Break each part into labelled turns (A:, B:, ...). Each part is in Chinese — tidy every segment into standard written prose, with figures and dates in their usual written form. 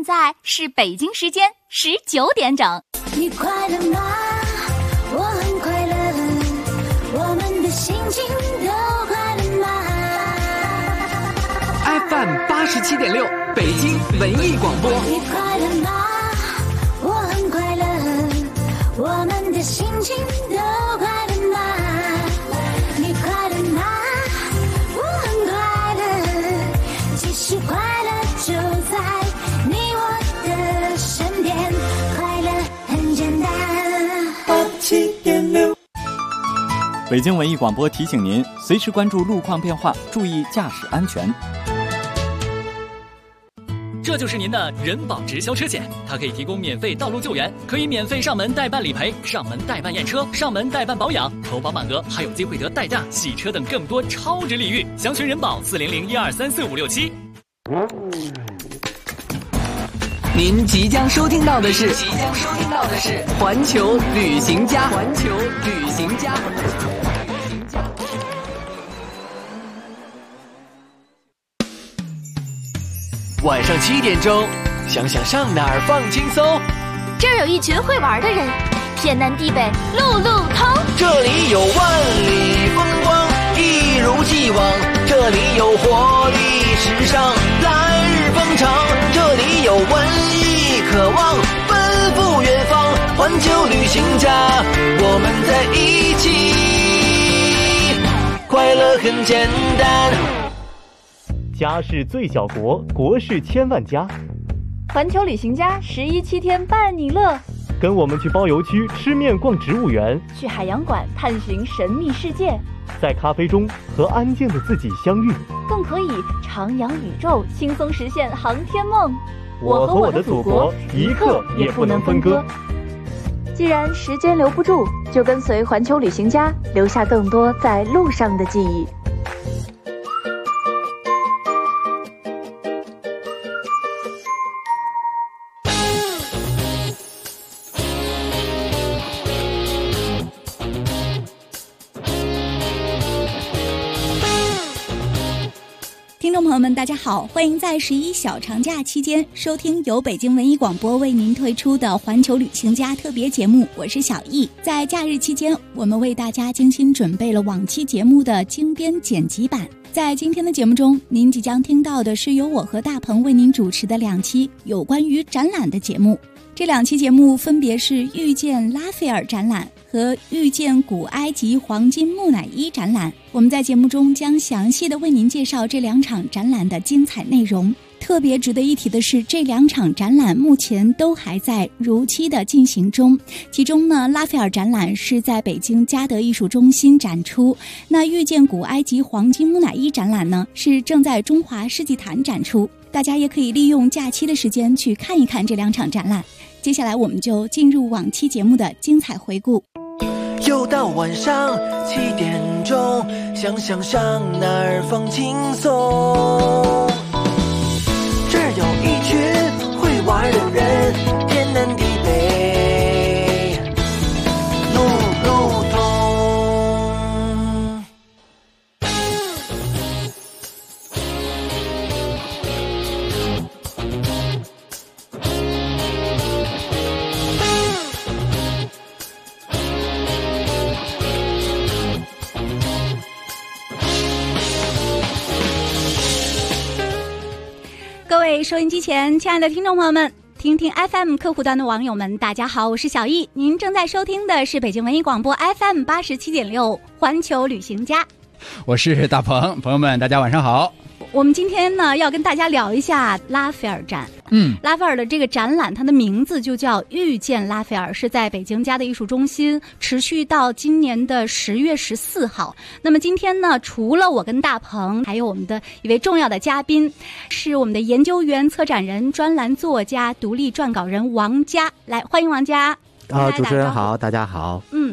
A: 现在是北京时间19点整。
B: 你快乐吗？我很快乐，我们的心情都快乐吗
C: ？FM 87.6，北京文艺广播。
B: 你快乐吗？我很快乐，我们的心情都快乐吗？你快乐吗？我很快乐，其实快乐就在你我的身边，快乐很简单。87.6。
D: 北京文艺广播提醒您，随时关注路况变化，注意驾驶安全。
E: 这就是您的人保直销车险，它可以提供免费道路救援，可以免费上门代办理赔、上门代办验车、上门代办保养，投保满额还有机会得代驾、洗车等更多超值礼遇。详询人保400-1234567。
C: 您即将收听到的是环球旅行家。晚上7点钟，想想上哪儿放轻松。
A: 这儿有一群会玩的人，天南地北路路通。
F: 这里有万里风光，一如既往。这里有活力时尚，来日方长。这里有文艺渴望，奔赴远方。环球旅行家，我们在一起，快乐很简单。
G: 家是最小国，国是千万家。
H: 环球旅行家11-7天伴你乐，
G: 跟我们去包邮区吃面逛植物园，
H: 去海洋馆探寻神秘世界，
G: 在咖啡中和安静的自己相遇，
H: 更可以徜徉宇宙，轻松实现航天梦。
G: 我和我的祖国一刻也不能分割。
H: 既然时间留不住，就跟随环球旅行家，留下更多在路上的记忆。
I: 听众朋友们大家好，欢迎在11小长假期间收听由北京文艺广播为您推出的环球旅行家特别节目，我是小易。在假日期间，我们为大家精心准备了往期节目的精编剪辑版。在今天的节目中，您即将听到的是由我和大鹏为您主持的2期有关于展览的节目。这2期节目分别是遇见拉斐尔展览和遇见古埃及黄金木乃伊展览。我们在节目中将详细的为您介绍这2场展览的精彩内容。特别值得一提的是，这2场展览目前都还在如期的进行中。其中呢，拉斐尔展览是在北京嘉德艺术中心展出，那遇见古埃及黄金木乃伊展览呢，是正在中华世纪坛展出。大家也可以利用假期的时间去看一看这2场展览。接下来我们就进入往期节目的精彩回顾。
F: 又到晚上7点钟，想想上哪儿放轻松。这儿有一群会玩的人，天南地北路路通。
I: 各位收音机前亲爱的听众朋友们，听听 FM 客户端的网友们，大家好，我是小易，您正在收听的是北京文艺广播 FM 87.6环球旅行家。
J: 我是大鹏，朋友们大家晚上好。
I: 我们今天呢要跟大家聊一下拉斐尔展。拉斐尔的这个展览，它的名字就叫遇见拉斐尔，是在北京嘉德艺术中心，持续到今年的10月14号。那么今天呢，除了我跟大鹏，还有我们的一位重要的嘉宾，是我们的研究员、策展人、专栏作家、独立撰稿人王佳。来，欢迎王佳。
K: 主持人好，大家好。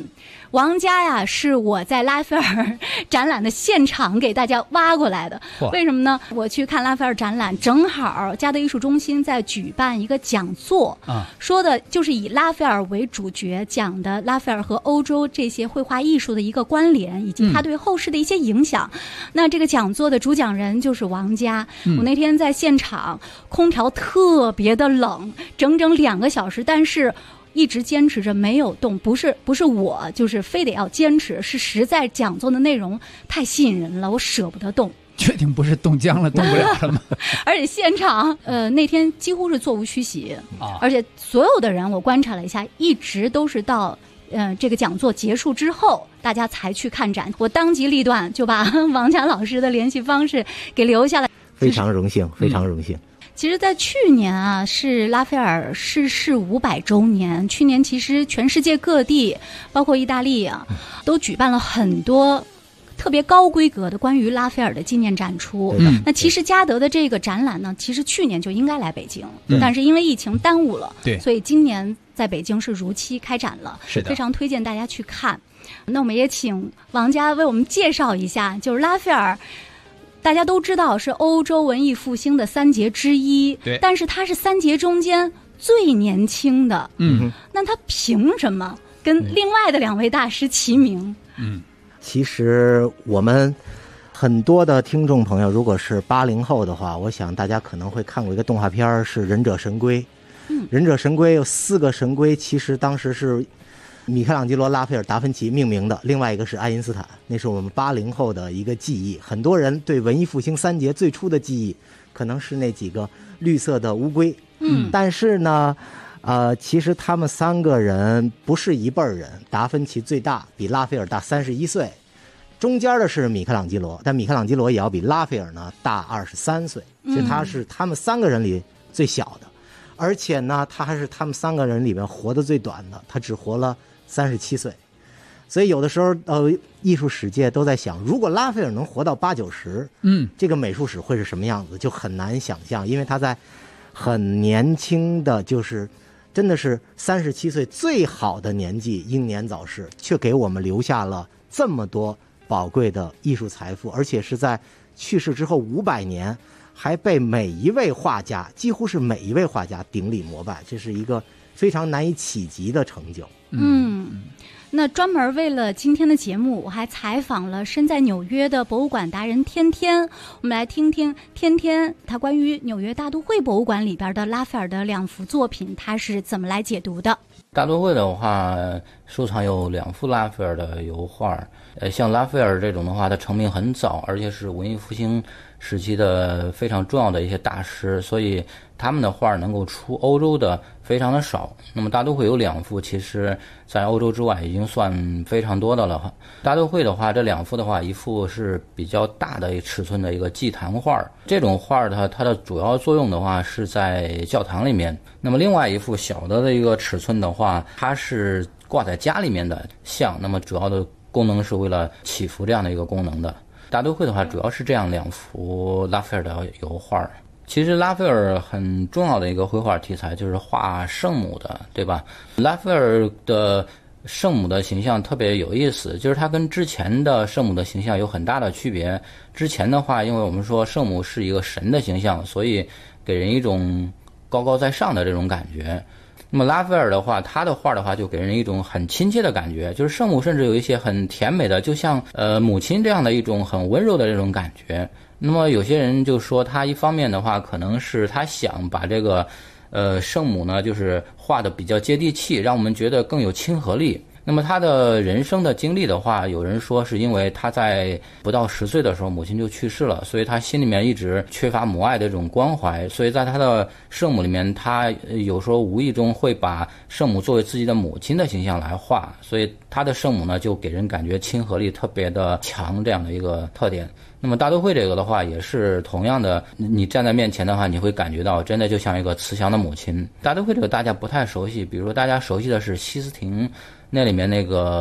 I: 王家呀，是我在拉斐尔展览的现场给大家挖过来的。为什么呢？我去看拉斐尔展览，正好嘉德艺术中心在举办一个讲座，说的就是以拉斐尔为主角，讲的拉斐尔和欧洲这些绘画艺术的一个关联，以及它对后世的一些影响。那这个讲座的主讲人就是王家。我那天在现场，空调特别的冷，整整2个小时，但是一直坚持着没有动，不是我就是非得要坚持，是实在讲座的内容太吸引人了，我舍不得动。
J: 确定不是冻僵了，动不了了吗？
I: 而且现场那天几乎是座无虚席，而且所有的人我观察了一下，一直都是到这个讲座结束之后大家才去看展。我当机立断就把王家老师的联系方式给留下来，
K: 非常荣幸，非常荣幸。
I: 其实在去年啊，是拉斐尔逝世500周年。去年其实全世界各地，包括意大利啊，都举办了很多特别高规格的关于拉斐尔的纪念展出。那其实嘉德的这个展览呢，其实去年就应该来北京，但是因为疫情耽误了，所以今年在北京是如期开展了，非常推荐大家去看。那我们也请王家为我们介绍一下，就是拉斐尔大家都知道是欧洲文艺复兴的3杰之一，但是他是3杰中间最年轻的。那他凭什么跟另外的2位大师齐名？
K: 其实我们很多的听众朋友，如果是80后的话，我想大家可能会看过一个动画片，是《忍者神龟》。忍者神龟有4个神龟，其实当时是米开朗基罗、拉斐尔、达芬奇命名的，另外一个是爱因斯坦，那是我们80后的一个记忆。很多人对文艺复兴3杰最初的记忆，可能是那几个绿色的乌龟。但是呢，其实他们3个人不是一辈儿人。达芬奇最大，比拉斐尔大31岁，中间的是米开朗基罗，但米开朗基罗也要比拉斐尔呢大23岁，所以他是他们3个人里最小的。而且呢，他还是他们3个人里面活得最短的，他只活了37岁。所以有的时候艺术史界都在想，如果拉斐尔能活到80、90，这个美术史会是什么样子，就很难想象。因为他在很年轻的，就是真的是37岁最好的年纪英年早逝，却给我们留下了这么多宝贵的艺术财富，而且是在去世之后500年还被每一位画家，几乎是每一位画家顶礼膜拜，这是一个非常难以企及的成就。
I: 那专门为了今天的节目，我还采访了身在纽约的博物馆达人天天。我们来听听天天他关于纽约大都会博物馆里边的拉斐尔的2幅作品，他是怎么来解读的。
L: 大都会的话，收藏有2幅拉斐尔的油画。像拉斐尔这种的话，他成名很早，而且是文艺复兴时期的非常重要的一些大师，所以他们的画能够出欧洲的非常的少。那么大都会有2幅，其实在欧洲之外已经算非常多的了。大都会的话，这2幅的话，一幅是比较大的尺寸的一个祭坛画，这种画它的主要作用的话是在教堂里面。那么另外一幅小的一个尺寸的话，它是挂在家里面的像，那么主要的功能是为了祈福这样的一个功能的。大都会的话，主要是这样2幅拉斐尔的油画。其实拉斐尔很重要的一个绘画题材就是画圣母的，对吧？拉斐尔的圣母的形象特别有意思，就是它跟之前的圣母的形象有很大的区别。之前的话，因为我们说圣母是一个神的形象，所以给人一种高高在上的这种感觉。那么拉斐尔的话，他的画的话就给人一种很亲切的感觉，就是圣母甚至有一些很甜美的，就像母亲这样的一种很温柔的这种感觉。那么有些人就说他一方面的话，可能是他想把这个圣母呢，就是画的比较接地气，让我们觉得更有亲和力。那么他的人生的经历的话，有人说是因为他在不到10岁的时候母亲就去世了，所以他心里面一直缺乏母爱的这种关怀，所以在他的圣母里面，他有时候无意中会把圣母作为自己的母亲的形象来画，所以他的圣母呢就给人感觉亲和力特别的强这样的一个特点。那么大都会这个的话也是同样的，你站在面前的话，你会感觉到真的就像一个慈祥的母亲。大都会这个大家不太熟悉，比如说大家熟悉的是西斯廷那里面那个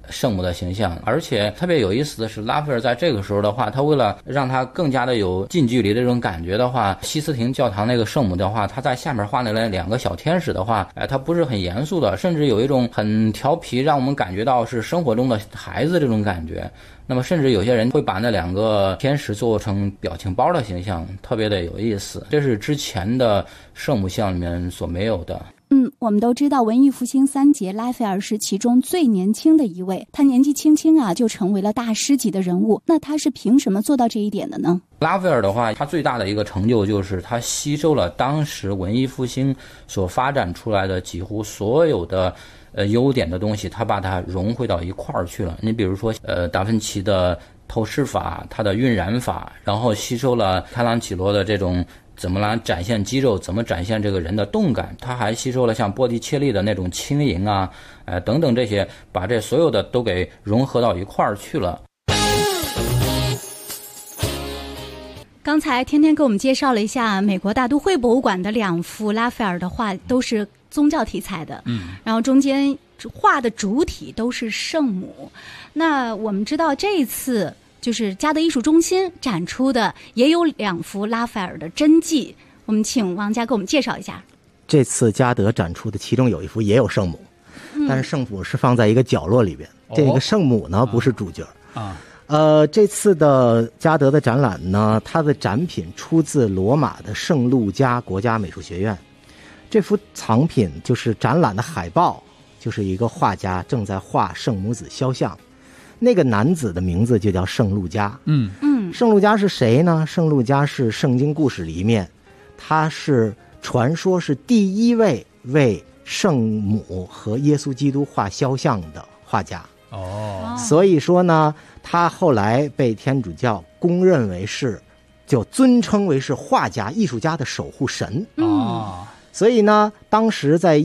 L: 圣母的形象。而且特别有意思的是，拉斐尔在这个时候的话，他为了让他更加的有近距离的这种感觉的话，西斯廷教堂那个圣母的话，他在下面画那2个小天使的话，他不是很严肃的，甚至有一种很调皮，让我们感觉到是生活中的孩子这种感觉。那么甚至有些人会把那2个天使做成表情包的形象，特别的有意思。这是之前的圣母像里面所没有的。
I: 我们都知道文艺复兴3杰拉斐尔是其中最年轻的一位，他年纪轻轻就成为了大师级的人物。那他是凭什么做到这一点的呢？
L: 拉斐尔的话，他最大的一个成就就是他吸收了当时文艺复兴所发展出来的几乎所有的优点的东西，他把它融汇到一块儿去了。你比如说达芬奇的透视法，他的晕染法，然后吸收了开朗基罗的这种怎么来展现肌肉，怎么展现这个人的动感，他还吸收了像波提切利的那种轻盈等等这些，把这所有的都给融合到一块儿去了。
I: 刚才天天给我们介绍了一下美国大都会博物馆的2幅拉斐尔的画，都是宗教题材的，然后中间画的主体都是圣母。那我们知道这一次就是嘉德艺术中心展出的也有2幅拉斐尔的真迹，我们请王佳给我们介绍一下。
K: 这次嘉德展出的其中有一幅也有圣母，但是圣母是放在一个角落里边，这个圣母呢不是主角这次的嘉德的展览呢，它的展品出自罗马的圣路加国家美术学院。这幅藏品就是展览的海报，就是一个画家正在画圣母子肖像，那个男子的名字就叫圣路加。圣路加是谁呢？圣路加是圣经故事里面，他是传说是第一位为圣母和耶稣基督画肖像的画家。所以说呢，他后来被天主教公认为是，就尊称为是画家、艺术家的守护神。所以呢，当时在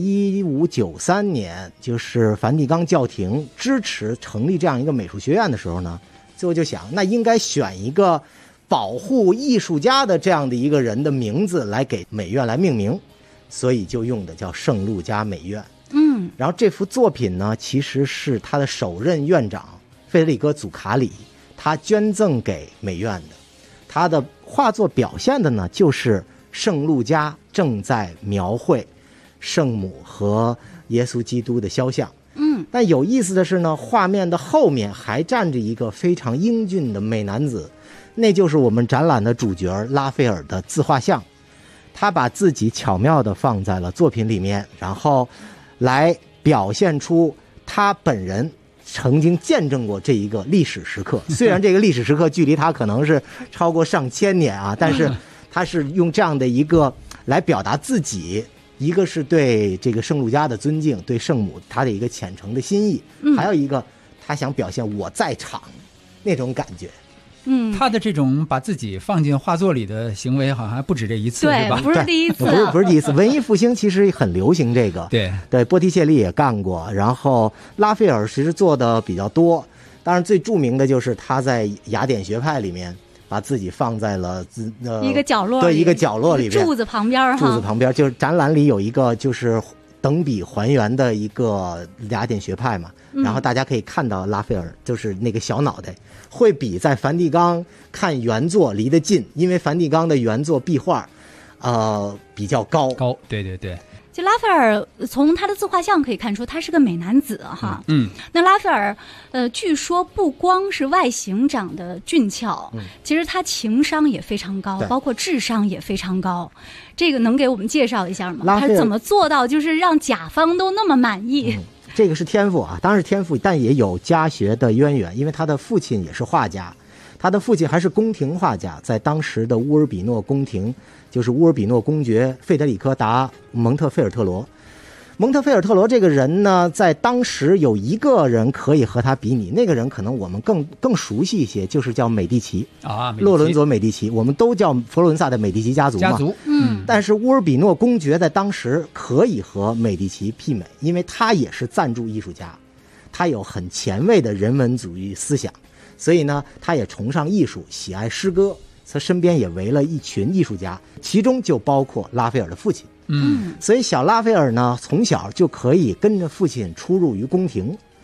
K: 1593年，就是梵蒂冈教廷支持成立这样一个美术学院的时候呢，最后就想，那应该选一个保护艺术家的这样的一个人的名字来给美院来命名，所以就用的叫圣路加美院。然后这幅作品呢，其实是他的首任院长费德里戈·祖卡里他捐赠给美院的。他的画作表现的呢，就是圣路加正在描绘圣母和耶稣基督的肖像。但有意思的是呢，画面的后面还站着一个非常英俊的美男子，那就是我们展览的主角拉斐尔的自画像。他把自己巧妙地放在了作品里面，然后来表现出他本人曾经见证过这一个历史时刻。虽然这个历史时刻距离他可能是超过上千年但是他是用这样的一个来表达自己，一个是对这个圣路加的尊敬，对圣母他的一个虔诚的心意，还有一个他想表现我在场那种感觉。
J: 他的这种把自己放进画作里的行为好像还不止这一次，
I: 对，
J: 是吧？
I: 不是第一次，
K: 不是第一次。文艺复兴其实很流行这个，对，波提切利也干过，然后拉斐尔其实做的比较多。当然最著名的就是他在雅典学派里面把自己放在了
I: 一个角落里，
K: 对，一个角落里边，
I: 柱子旁边
K: 就是展览里有一个就是等比还原的一个雅典学派嘛，然后大家可以看到拉斐尔就是那个小脑袋会比在梵蒂冈看原作离得近，因为梵蒂冈的原作壁画比较高，
J: 对对对。
I: 就拉斐尔从他的自画像可以看出他是个美男子哈。那拉斐尔据说不光是外形长得俊俏，其实他情商也非常高，包括智商也非常高。这个能给我们介绍一下吗？他是怎么做到就是让甲方都那么满意？
K: 这个是天赋当然是天赋，但也有家学的渊源，因为他的父亲也是画家，他的父亲还是宫廷画家，在当时的乌尔比诺宫廷，就是乌尔比诺公爵费德里科·达蒙特菲尔特罗。蒙特菲尔特罗这个人呢，在当时有一个人可以和他比拟，那个人可能我们更熟悉一些，就是叫美第奇洛伦佐美第奇，我们都叫佛罗伦萨的美第奇家族嘛。但是乌尔比诺公爵在当时可以和美第奇媲美，因为他也是赞助艺术家，他有很前卫的人文主义思想，所以呢，他也崇尚艺术，喜爱诗歌，他身边也围了一群艺术家，其中就包括拉斐尔的父亲。所以小拉斐尔呢，从小就可以跟着父亲出入于宫廷，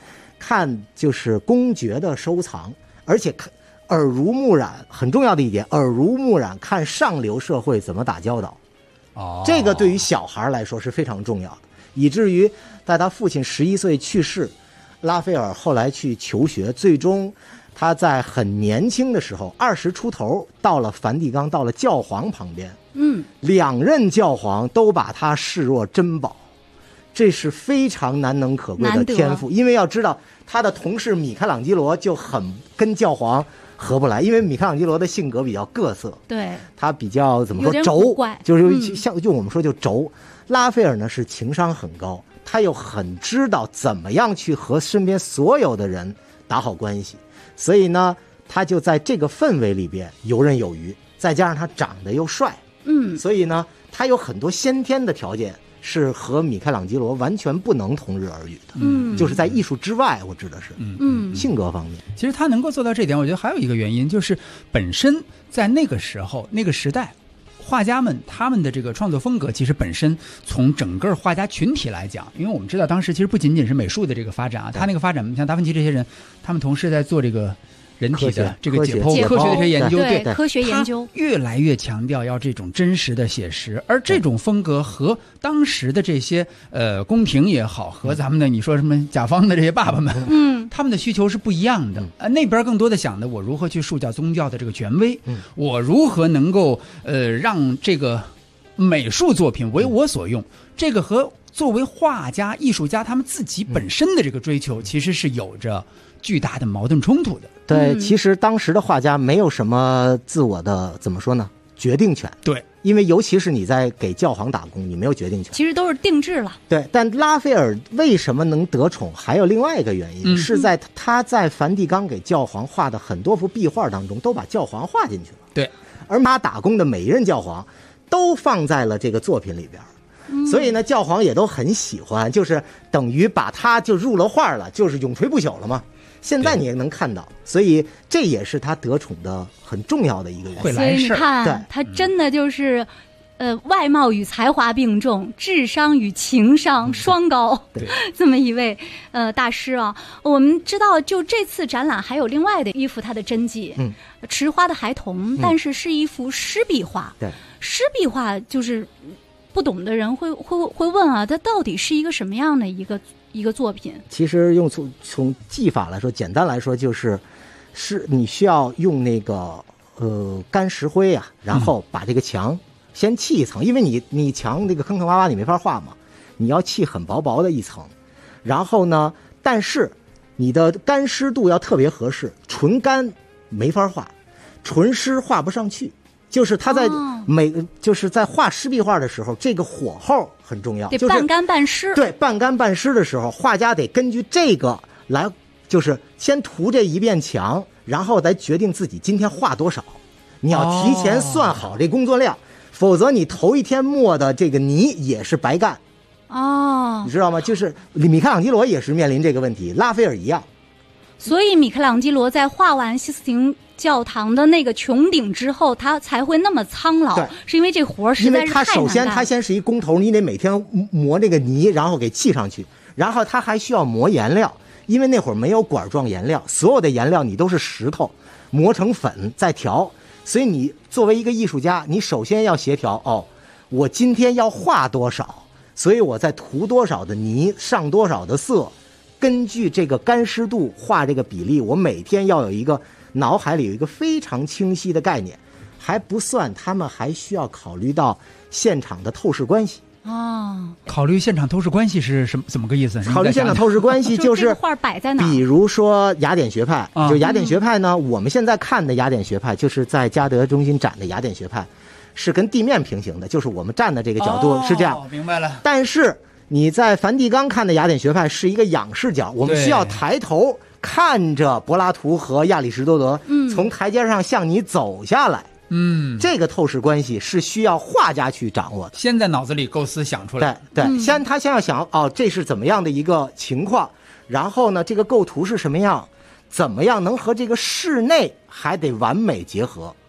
K: 看就是公爵的收藏，而且看耳濡目染，很重要的一点，耳濡目染看上流社会怎么打交道。这个对于小孩来说是非常重要的，以至于在他父亲11岁去世，拉斐尔后来去求学，最终他在很年轻的时候，20出头，到了梵蒂冈，到了教皇旁边。2任教皇都把他视若珍宝，这是非常难能可贵的天赋。因为要知道，他的同事米开朗基罗就很跟教皇合不来，因为米开朗基罗的性格比较各色，
I: 对，
K: 他比较怎么说轴，就是像就我们说就轴。拉斐尔呢是情商很高，他又很知道怎么样去和身边所有的人打好关系，所以呢，他就在这个氛围里边游刃有余，再加上他长得又帅，所以呢，他有很多先天的条件是和米开朗基罗完全不能同日而语的，就是在艺术之外，我指的是，性格方面。
J: 其实他能够做到这点，我觉得还有一个原因，就是本身在那个时候、那个时代，画家们他们的这个创作风格，其实本身从整个画家群体来讲，因为我们知道当时其实不仅仅是美术的这个发展啊，他那个发展，像达芬奇这些人，他们同时在做这个人体的这个解剖科学的这些研究，
I: 对科学研究，
J: 越来越强调要这种真实的写实，而这种风格和当时的这些宫廷也好，和咱们的你说什么甲方的这些爸爸们，他们的需求是不一样的。那边更多的想的，我如何去树教宗教的这个权威，我如何能够让这个美术作品为我所用，这个和作为画家、艺术家他们自己本身的这个追求，其实是有着巨大的矛盾冲突的。
K: 对，其实当时的画家没有什么自我的怎么说呢，决定权。
J: 对，
K: 因为尤其是你在给教皇打工，你没有决定权。
I: 其实都是定制了。
K: 对，但拉斐尔为什么能得宠，还有另外一个原因，是在他在梵蒂冈给教皇画的很多幅壁画当中，都把教皇画进去了。
J: 对，
K: 而他打工的每一任教皇都放在了这个作品里边。所以呢，教皇也都很喜欢，就是等于把他就入了画了，就是永垂不朽了嘛。现在你也能看到，所以这也是他得宠的很重要的一个原因。
I: 所以你看，他真的就是外貌与才华并重，智商与情商双高，这么一位大师啊。我们知道，就这次展览还有另外的一幅他的真迹，池花的孩童，但是是一幅湿壁画。
K: 对，
I: 湿壁画就是不懂的人会问啊，它到底是一个什么样的一个作品？
K: 其实从技法来说，简单来说就是你需要用那个干石灰啊，然后把这个墙先砌一层，因为你墙那个坑坑洼洼你没法画嘛，你要砌很薄薄的一层，然后呢，但是你的干湿度要特别合适，纯干没法画，纯湿画不上去。就是他在就是在画湿壁画的时候，这个火候很重要，
I: 得半干半湿。
K: 对，半干半湿的时候，画家得根据这个来，就是先涂这一遍墙，然后再决定自己今天画多少。你要提前算好这工作量，否则你头一天抹的这个泥也是白干。你知道吗？就是米开朗基罗也是面临这个问题，拉斐尔一样。
I: 所以米开朗基罗在画完西斯廷教堂的那个穹顶之后，他才会那么苍老，是因为这活实在是太难干。因为他
K: 首先他先是一工头，你得每天磨这个泥，然后给砌上去，然后他还需要磨颜料，因为那会儿没有管状颜料，所有的颜料你都是石头磨成粉再调，所以你作为一个艺术家，你首先要协调我今天要画多少，所以我在涂多少的泥，上多少的色，根据这个干湿度画这个比例，我每天要有一个脑海里有一个非常清晰的概念，还不算他们还需要考虑到现场的透视关系。
J: 考虑现场透视关系是怎么个意思？
K: 考虑现场透视关系就是
I: 画摆在哪？
K: 比如说雅典学派，就雅典学派呢，我们现在看的雅典学派就是在嘉德中心展的雅典学派，是跟地面平行的，就是我们站的这个角度是这样。
J: 明白了。
K: 但是你在梵蒂冈看的雅典学派是一个仰视角，我们需要抬头看着柏拉图和亚里士多德从台阶上向你走下来。这个透视关系是需要画家去掌握的，
J: 先在脑子里构思想出来。
K: 对，他先要想这是怎么样的一个情况，然后呢，这个构图是什么样，怎么样能和这个室内还得完美结合。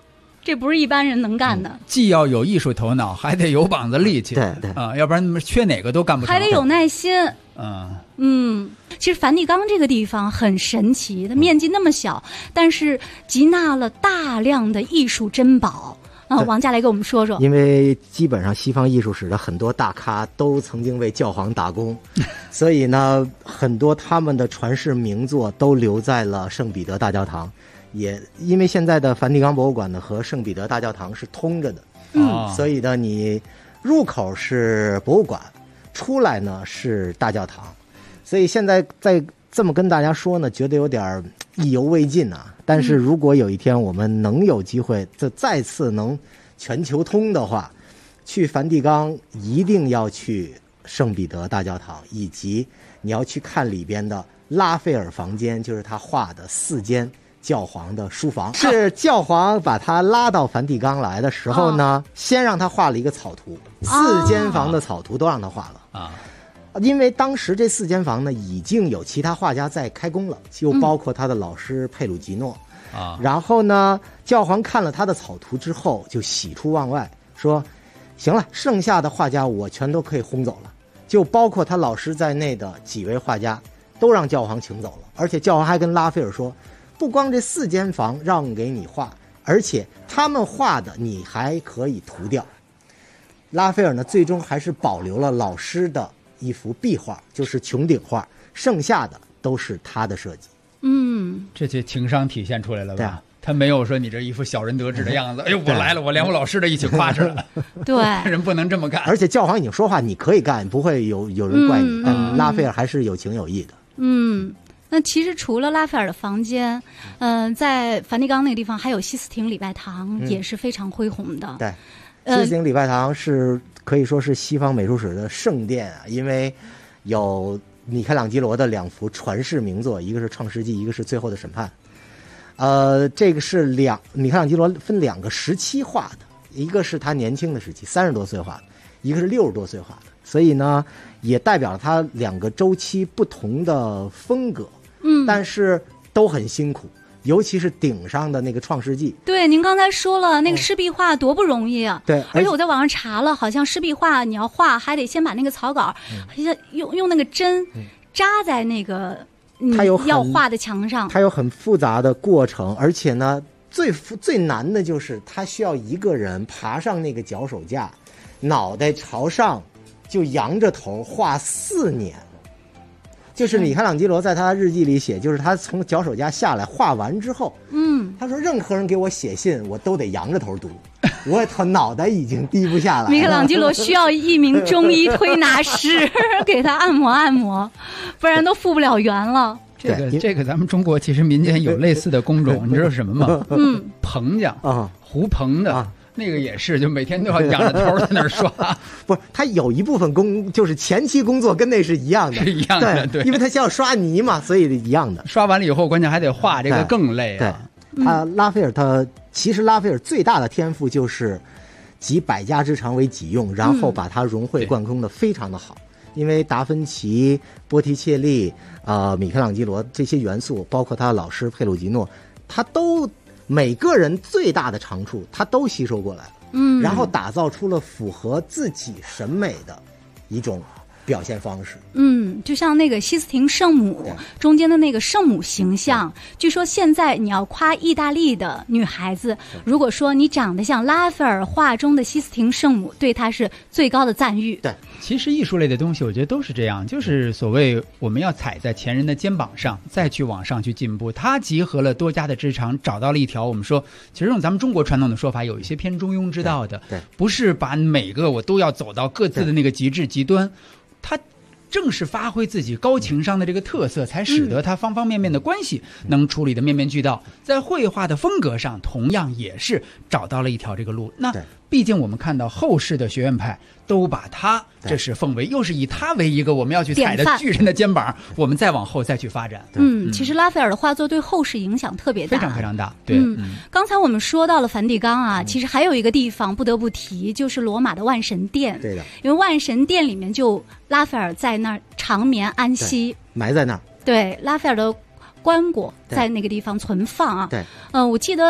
I: 这不是一般人能干的。
J: 既要有艺术头脑，还得有膀子力气。
K: 对对
J: 要不然缺哪个都干不成。
I: 还得有耐心。其实梵蒂冈这个地方很神奇，它面积那么小，但是集纳了大量的艺术珍宝。王家来给我们说说。
K: 因为基本上西方艺术史的很多大咖都曾经为教皇打工，所以呢，很多他们的传世名作都留在了圣彼得大教堂。也因为现在的梵蒂冈博物馆呢和圣彼得大教堂是通着的，所以呢，你入口是博物馆，出来呢是大教堂。所以现在在这么跟大家说呢，觉得有点意犹未尽啊。但是如果有一天我们能有机会再次能全球通的话，去梵蒂冈一定要去圣彼得大教堂，以及你要去看里边的拉斐尔房间，就是他画的4间教皇的书房。是教皇把他拉到梵蒂冈来的时候呢，先让他画了一个草图，4间房的草图都让他画了因为当时这4间房呢，已经有其他画家在开工了，就包括他的老师佩鲁吉诺然后呢，教皇看了他的草图之后，就喜出望外，说：“行了，剩下的画家我全都可以轰走了，就包括他老师在内的几位画家，都让教皇请走了。而且教皇还跟拉斐尔说，不光这4间房让给你画，而且他们画的你还可以涂掉。”拉斐尔呢，最终还是保留了老师的一幅壁画，就是穹顶画，剩下的都是他的设计。
J: 这些情商体现出来了吧？他没有说你这一副小人得志的样子。哎呦，我来了，我连我老师的一起夸去了。
I: 对，
J: 人不能这么干。
K: 而且教皇已经说话，你可以干，不会有人怪你。但拉斐尔还是有情有义的。
I: 那其实除了拉斐尔的房间，在梵蒂冈那个地方还有西斯廷礼拜堂，也是非常恢宏的。
K: 对，西斯廷礼拜堂是可以说是西方美术史的圣殿啊，因为有米开朗基罗的2幅传世名作，一个是《创世纪》，一个是《最后的审判》。这个是米开朗基罗分2个时期画的，一个是他年轻的时期，30多岁画的，一个是60多岁画的，所以呢，也代表了他2个周期不同的风格。但是都很辛苦。尤其是顶上的那个《创世纪》，
I: 对，您刚才说了那个湿壁画多不容易啊！
K: 对，
I: 而且我在网上查了，好像湿壁画你要画，还得先把那个草稿，用那个针扎在那个要画的墙上，
K: 它有很复杂的过程，而且呢，最难的就是他需要一个人爬上那个脚手架，脑袋朝上，就仰着头画4年。就是米开朗基罗在他日记里写，就是他从脚手架下来画完之后，他说任何人给我写信，我都得仰着头读，我脑袋已经低不下来了。
I: 米开朗基罗需要一名中医推拿师给他按摩按摩，不然都复不了原了。
J: 这个咱们中国其实民间有类似的工种，你知道什么吗？棚匠胡棚的。那个也是，就每天都要仰着头在那儿刷。
K: 不是，他有一部分就是前期工作跟那是一样的，
J: 是一样的，对，
K: 因为他需要刷泥嘛，所以一样的。
J: 刷完了以后，关键还得画，这个更累啊。
K: 对，拉斐尔其实拉斐尔最大的天赋就是集百家之长为己用，然后把它融会贯通的非常的好。因为达芬奇、波提切利、米开朗基罗这些元素，包括他的老师佩鲁吉诺，他都。每个人最大的长处，他都吸收过来了，然后打造出了符合自己审美的一种表现方式。
I: 就像那个西斯廷圣母中间的那个圣母形象，据说现在你要夸意大利的女孩子，如果说你长得像拉斐尔画中的西斯廷圣母，对她是最高的赞誉。
K: 对，
J: 其实艺术类的东西，我觉得都是这样，就是所谓我们要踩在前人的肩膀上，再去往上去进步。它集合了多家的之长，找到了一条我们说，其实用咱们中国传统的说法，有一些偏中庸之道的，
K: 对，
J: 不是把每个我都要走到各自的那个极致极端，它正是发挥自己高情商的这个特色，才使得他方方面面的关系能处理的面面俱到。在绘画的风格上，同样也是找到了一条这个路。那毕竟我们看到后世的学院派都把他这是奉为，又是以他为一个我们要去踩的巨人的肩膀，我们再往后再去发展。
I: 其实拉斐尔的画作对后世影响特别大，
J: 非常非常大。对，
I: 刚才我们说到了梵蒂冈啊，其实还有一个地方不得不提，就是罗马的万神殿。
K: 对的，
I: 因为万神殿里面就拉斐尔在那儿长眠安息，
K: 埋在那儿。
I: 对，拉斐尔的棺椁在那个地方存放啊。
K: 对，
I: 我记得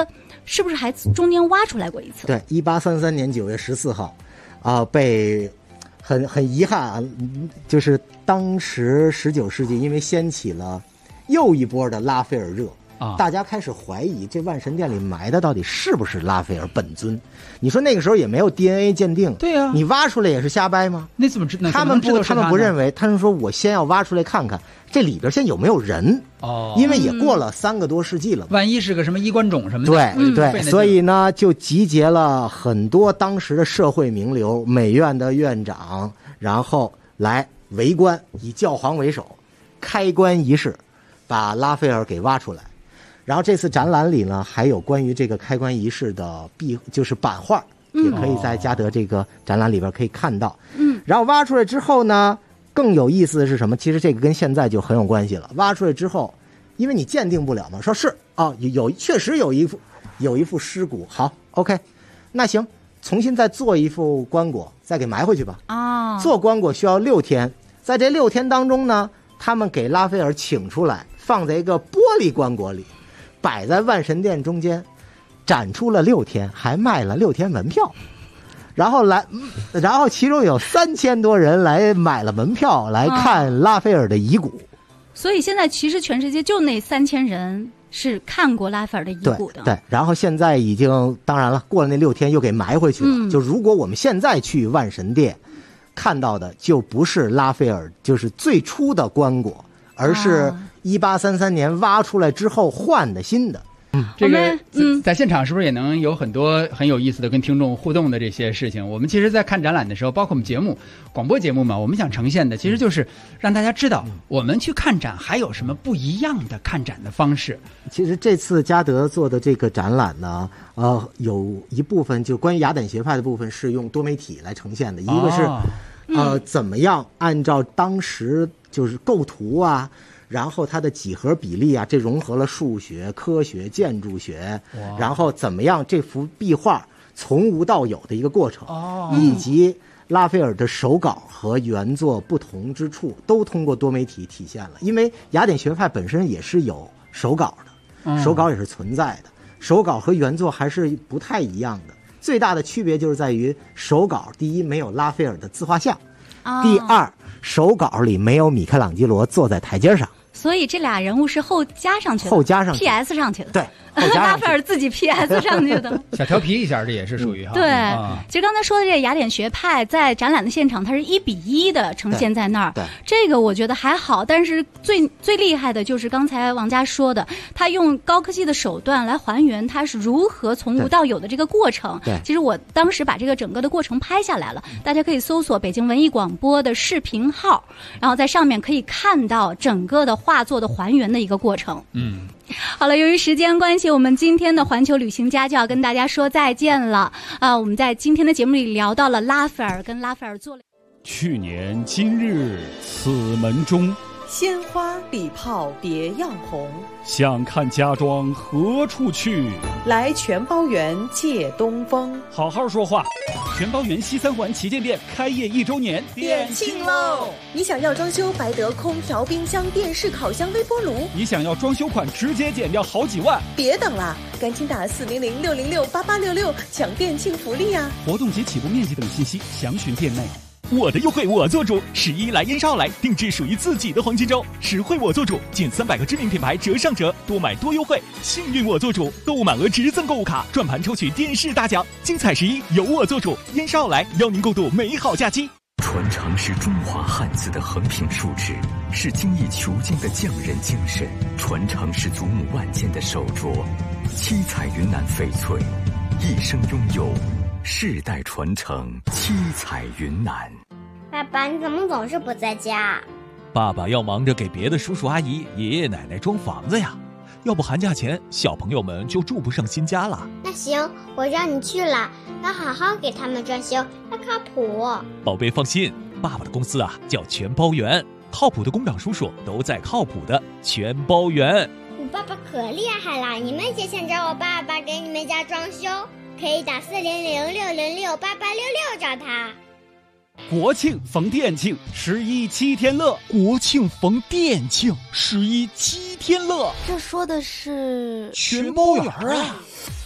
I: 是不是还中间挖出来过一次？
K: 对，1833年9月14号，被很遗憾啊，就是当时19世纪因为掀起了又一波的拉斐尔热。大家开始怀疑这万神殿里埋的到底是不是拉斐尔本尊？你说那个时候也没有 DNA 鉴定，
J: 对呀，
K: 你挖出来也是瞎掰吗？
J: 那怎么知道？
K: 他们不认为，他们说我先要挖出来看看这里边现在有没有人因为也过了3个多世纪了，
J: 万一是个什么衣冠冢什么的。
K: 对，所以呢就集结了很多当时的社会名流、美院的院长，然后来围观，以教皇为首，开棺仪式，把拉斐尔给挖出来。然后这次展览里呢，还有关于这个开棺仪式的就是版画，也可以在嘉德这个展览里边可以看到。然后挖出来之后呢，更有意思的是什么？其实这个跟现在就很有关系了。挖出来之后，因为你鉴定不了嘛，说是确实有一副尸骨，好 ，OK， 那行，重新再做一副棺椁，再给埋回去吧。做棺椁需要6天，在这6天当中呢，他们给拉斐尔请出来，放在一个玻璃棺椁里。摆在万神殿中间，展出了6天，还卖了6天门票，然后其中有3000多人来买了门票来看拉斐尔的遗骨。
I: 所以现在其实全世界就那3000人是看过拉斐尔的遗骨的。
K: 对，然后现在已经当然了，过了那6天又给埋回去了。就如果我们现在去万神殿看到的，就不是拉斐尔就是最初的棺椁，而是1833年挖出来之后换的新的。
J: 这个在现场是不是也能有很多很有意思的跟听众互动的这些事情？我们其实在看展览的时候，包括我们节目广播节目嘛，我们想呈现的其实就是让大家知道我们去看展还有什么不一样的看展的方式。
K: 其实这次嘉德做的这个展览呢，有一部分就关于雅典学派的部分是用多媒体来呈现的，一个是怎么样按照当时就是构图啊，然后它的几何比例啊，这融合了数学、科学、建筑学，然后怎么样这幅壁画从无到有的一个过程，以及拉斐尔的手稿和原作不同之处，都通过多媒体体现了。因为雅典学派本身也是有手稿的，手稿也是存在的，手稿和原作还是不太一样的。最大的区别就是在于手稿，第一没有拉斐尔的自画像，第二手稿里没有米开朗基罗坐在台阶上。
I: 所以这俩人物是后加上去的，
K: 后加上去
I: PS 上去的。
K: 对，
I: 拉斐尔自己 PS 上去的。
J: 小调皮一下，这也是属于
I: 对。其实刚才说的这个雅典学派在展览的现场，它是1:1的呈现在那儿。
K: 对，
I: 这个我觉得还好，但是最厉害的就是刚才王佳说的，他用高科技的手段来还原它是如何从无到有的这个过程。
K: 对，
I: 其实我当时把这个整个的过程拍下来了，大家可以搜索北京文艺广播的视频号，然后在上面可以看到整个的画作的还原的一个过程。好了，由于时间关系，我们今天的环球旅行家就要跟大家说再见了。我们在今天的节目里聊到了拉斐尔，跟拉斐尔做了。
M: 去年今日此门中，
N: 鲜花礼炮别样红。
M: 想看家庄何处去？
N: 来全包园借东风。
M: 好好说话。全包园西3环旗舰店开业1周年，
N: 店庆喽！你想要装修白得空调、冰箱、电视、烤箱、微波炉？
M: 你想要装修款直接减掉好几万？
N: 别等了，赶紧打400-606-8866抢店庆福利啊！
M: 活动及起步面积等信息详询店内。我的优惠我做主，11来燕少来定制属于自己的黄金周，实惠我做主，仅300个知名品牌折上折，多买多优惠，幸运我做主，购物满额直赠购物卡，转盘抽取电视大奖，精彩11由我做主，燕少来邀您共度美好假期。
O: 传承是中华汉字的横平竖直，是精益求精的匠人精神，传承是祖母万件的手镯，七彩云南翡翠，一生拥有，世代传承，七彩云南。
P: 爸爸，你怎么总是不在家？
Q: 爸爸要忙着给别的叔叔阿姨、爷爷奶奶装房子呀，要不寒假前小朋友们就住不上新家了。
P: 那行，我让你去了，要好好给他们装修，要靠谱。
Q: 宝贝放心，爸爸的公司啊叫全包园，靠谱的工长叔叔都在靠谱的全包园。
P: 我爸爸可厉害了，你们也想找我爸爸给你们家装修，可以打400-606-8866找他。
M: 国庆逢店庆，117天乐。国庆逢店庆，11 7天乐。
A: 这说的是
M: 全包园啊！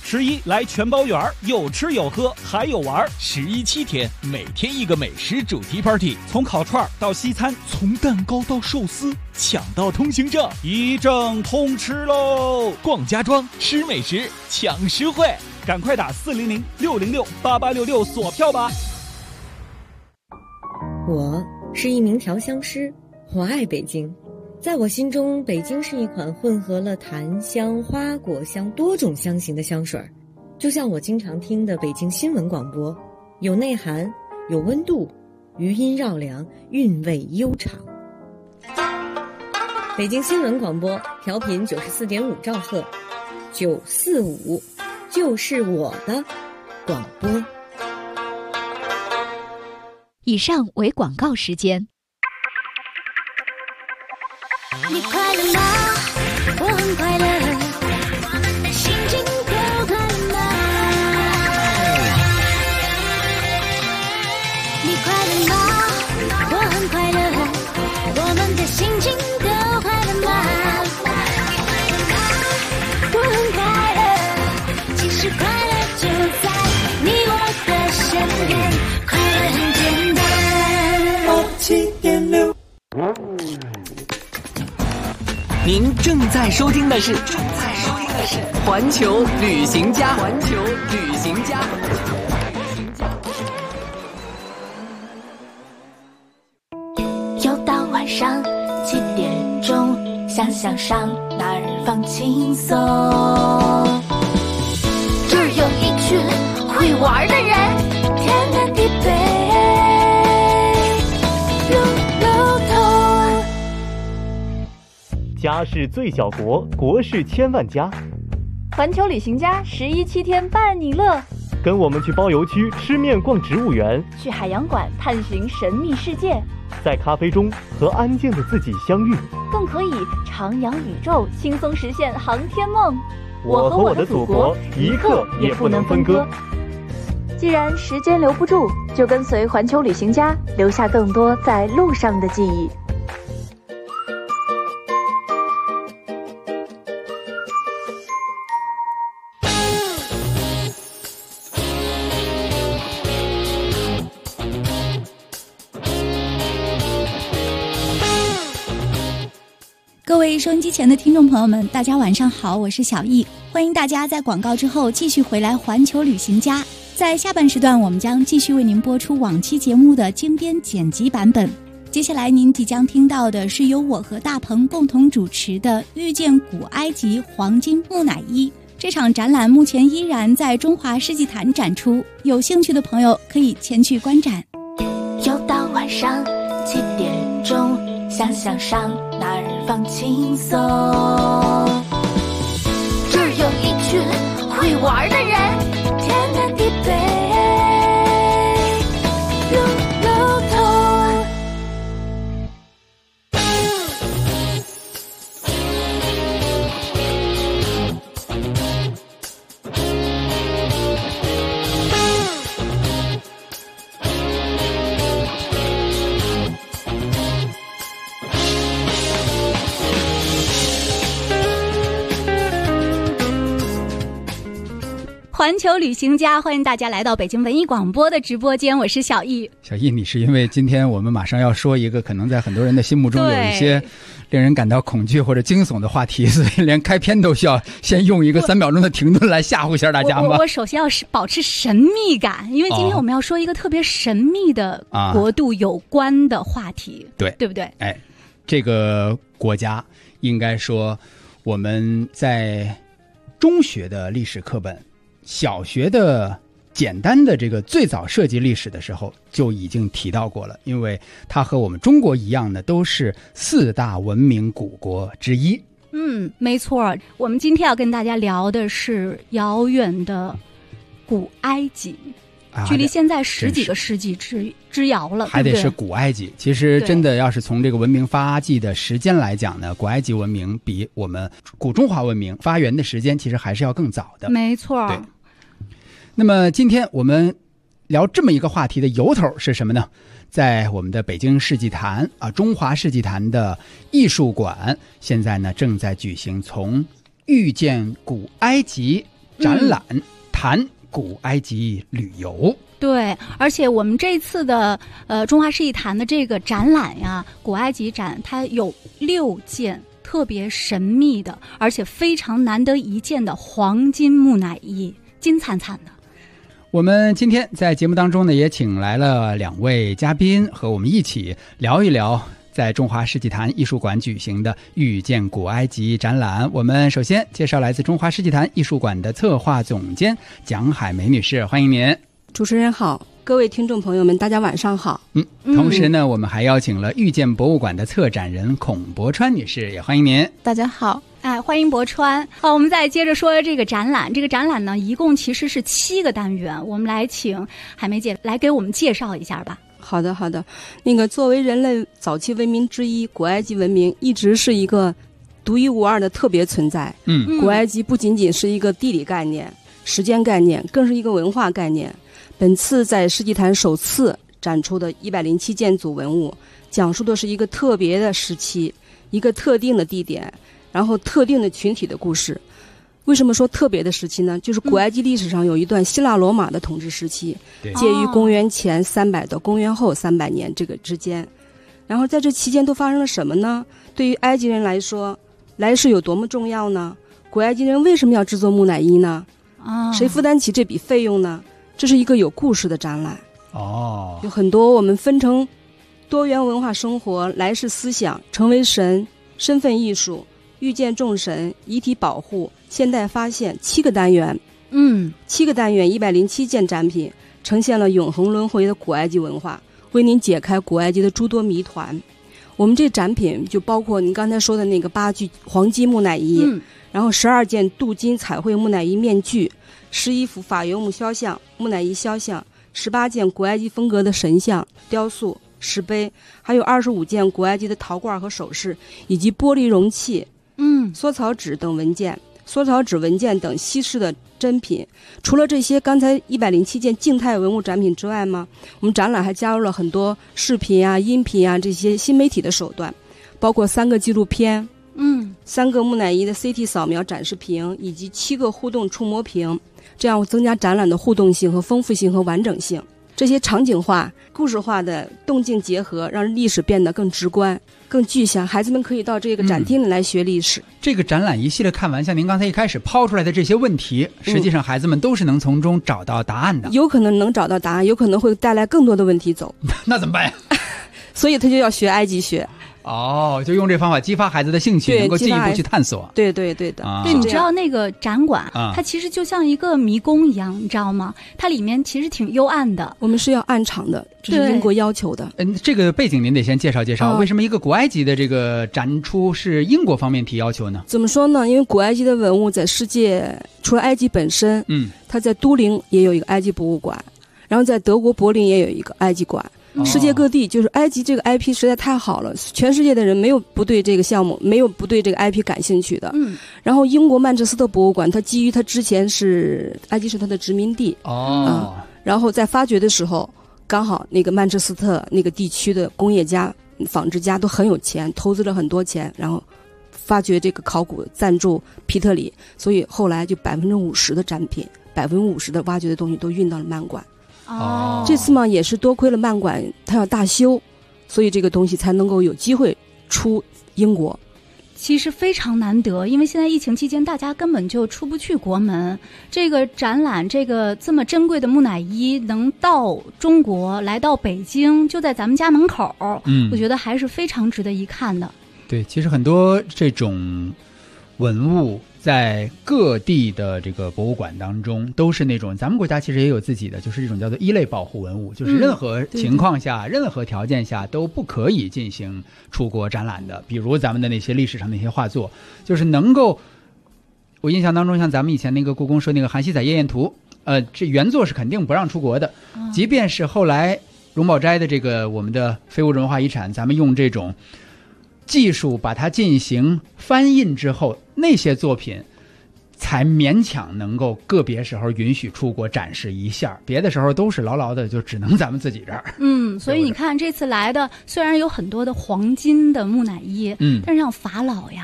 M: 11来全包圆，有吃有喝还有玩。
Q: 11 7天，每天一个美食主题 party，
M: 从烤串到西餐，
Q: 从蛋糕到寿司，抢到通行证，
M: 一证通吃喽！
Q: 逛家装，吃美食，抢实惠，
M: 赶快打400-606-8866索票吧。
R: 我是一名调香师，我爱北京。在我心中，北京是一款混合了檀香、花果香多种香型的香水，就像我经常听的北京新闻广播，有内涵，有温度，余音绕梁，韵味悠长。北京新闻广播调频94.5兆赫，945就是我的广播。
A: 以上为广告时间。
B: 你快乐吗？我很快乐，我们的心情都快乐吗？你快乐吗？我很快乐，我们的心情都快乐吗？我很快乐，其实快乐就在你我的身边，快乐很简单。
C: 您正在收听的是环球旅行家。
B: 又到晚上7点钟，想想上哪儿放轻松。这儿有一群会玩的人，天南地北，路通。
G: 家是最小国，国是千万家。
H: 环球旅行家11 7天伴你乐，
G: 跟我们去包邮区吃面逛植物园，
H: 去海洋馆探寻神秘世界，
G: 在咖啡中和安静的自己相遇，
H: 更可以徜徉宇宙，轻松实现航天梦。
G: 我和我的祖国一刻也不能分割。
H: 既然时间留不住，就跟随环球旅行家，留下更多在路上的记忆。
I: 各位收音机前的听众朋友们，大家晚上好，我是小易，欢迎大家在广告之后继续回来环球旅行家。在下半时段，我们将继续为您播出往期节目的精编剪辑版本。接下来您即将听到的是由我和大鹏共同主持的《遇见古埃及黄金木乃伊》。这场展览目前依然在中华世纪坛展出，有兴趣的朋友可以前去观展。
B: 又到晚上7点钟，想想上哪儿放轻松。这儿有一群会玩的人，天南地北，路通。
I: 环球旅行家，欢迎大家来到北京文艺广播的直播间，我是小易。
J: 小易，你是因为今天我们马上要说一个可能在很多人的心目中有一些令人感到恐惧或者惊悚的话题，所以连开篇都需要先用一个3秒钟的停顿来吓唬一下大家吗？
I: 我首先要保持神秘感，因为今天我们要说一个特别神秘的国度有关的话题，对不对？
J: 哎，这个国家应该说我们在中学的历史课本、小学的简单的这个最早涉及历史的时候就已经提到过了，因为它和我们中国一样的都是4大文明古国之一。
I: 没错，我们今天要跟大家聊的是遥远的古埃及，距离现在10几个世纪之遥了，
J: 还得是古埃及。其实真的要是从这个文明发迹的时间来讲呢，古埃及文明比我们古中华文明发源的时间其实还是要更早的。
I: 没错。
J: 对。那么今天我们聊这么一个话题的由头是什么呢？在我们的北京世纪坛中华世纪坛的艺术馆，现在呢正在举行从遇见古埃及展览谈古埃及旅游。
I: 对，而且我们这次的中华世纪坛的这个展览呀，古埃及展，它有6件特别神秘的，而且非常难得一见的黄金木乃伊，金灿灿的。
J: 我们今天在节目当中呢，也请来了2位嘉宾，和我们一起聊一聊在中华世纪坛艺术馆举行的遇见古埃及展览。我们首先介绍来自中华世纪坛艺术馆的策划总监蒋海梅女士，欢迎您。
S: 主持人好，各位听众朋友们，大家晚上好。
J: 同时呢，我们还邀请了遇见博物馆的策展人孔博川女士，也欢迎您。
S: 大家好。
I: 欢迎博川。好，我们再接着说这个展览。这个展览呢，一共其实是7个单元，我们来请海梅姐来给我们介绍一下吧。
S: 好的。作为人类早期文明之一，古埃及文明一直是一个独一无二的特别存在。古埃及不仅仅是一个地理概念、时间概念，更是一个文化概念。本次在世纪坛首次展出的107件组文物，讲述的是一个特别的时期，一个特定的地点，然后特定的群体的故事。为什么说特别的时期呢？就是古埃及历史上有一段希腊罗马的统治时期，介于公元前300到公元后300年这个之间。然后在这期间都发生了什么呢？对于埃及人来说，来世有多么重要呢？古埃及人为什么要制作木乃伊呢？谁负担起这笔费用呢？这是一个有故事的展览。有很多我们分成多元文化生活、来世思想、成为神、身份艺术、遇见众神、遗体保护、现代发现7个单元。7个单元107件展品，呈现了永恒轮回的古埃及文化，为您解开古埃及的诸多谜团。我们这展品就包括您刚才说的那个8具黄金木乃伊，然后12件镀金彩绘木乃伊面具，11幅法尤姆肖像、木乃伊肖像，18件古埃及风格的神像、雕塑、石碑，还有25件古埃及的陶罐和首饰，以及玻璃容器、缩草纸等文件、缩草纸文件等稀世的珍品。除了这些刚才107件静态文物展品之外嘛，我们展览还加入了很多视频啊、音频啊这些新媒体的手段，包括3个纪录片，3个木乃伊的 CT 扫描展示屏，以及7个互动触摸屏，这样增加展览的互动性和丰富性和完整性。这些场景化、故事化的动静结合，让历史变得更直观、更具象。孩子们可以到这个展厅里来学历史。
J: 这个展览一系列看完，像您刚才一开始抛出来的这些问题，实际上孩子们都是能从中找到答案的。
S: 有可能能找到答案，有可能会带来更多的问题走。
J: 那怎么办呀？
S: 所以他就要学埃及学。
J: 就用这方法激发孩子的兴趣，能够进一步去探索。
S: 对的。
I: 对，你知道那个展馆，它其实就像一个迷宫一样，你知道吗？它里面其实挺幽暗的。
S: 我们是要暗场的，这是英国要求的。
J: 这个背景您得先介绍介绍，为什么一个古埃及的这个展出是英国方面提要求呢？
S: 怎么说呢？因为古埃及的文物在世界除了埃及本身，它在都灵也有一个埃及博物馆，然后在德国柏林也有一个埃及馆。世界各地，就是埃及这个 IP 实在太好了，全世界的人没有不对这个项目、没有不对这个 IP 感兴趣的。然后英国曼彻斯特博物馆，它基于它之前是埃及是它的殖民地然后在发掘的时候，刚好那个曼彻斯特那个地区的工业家、纺织家都很有钱，投资了很多钱，然后发掘这个考古赞助皮特里，所以后来就50%的展品、50%的挖掘的东西都运到了曼馆。这次嘛也是多亏了曼馆它要大修，所以这个东西才能够有机会出英国。
I: 其实非常难得，因为现在疫情期间大家根本就出不去国门。这个展览，这么珍贵的木乃伊能到中国，来到北京，就在咱们家门口，我觉得还是非常值得一看的。
J: 对，其实很多这种文物在各地的这个博物馆当中都是那种，咱们国家其实也有自己的，就是这种叫做一类保护文物，就是任何情况下、任何条件下都不可以进行出国展览的。比如咱们的那些历史上那些画作，就是能够，我印象当中像咱们以前那个故宫说那个《韩熙载夜宴图》，这原作是肯定不让出国的，即便是后来荣宝斋的这个我们的非物质文化遗产，咱们用这种技术把它进行翻印之后，那些作品才勉强能够个别时候允许出国展示一下，别的时候都是牢牢的就只能咱们自己这儿。
I: 所以你看这次来的虽然有很多的黄金的木乃伊，但是像法老呀、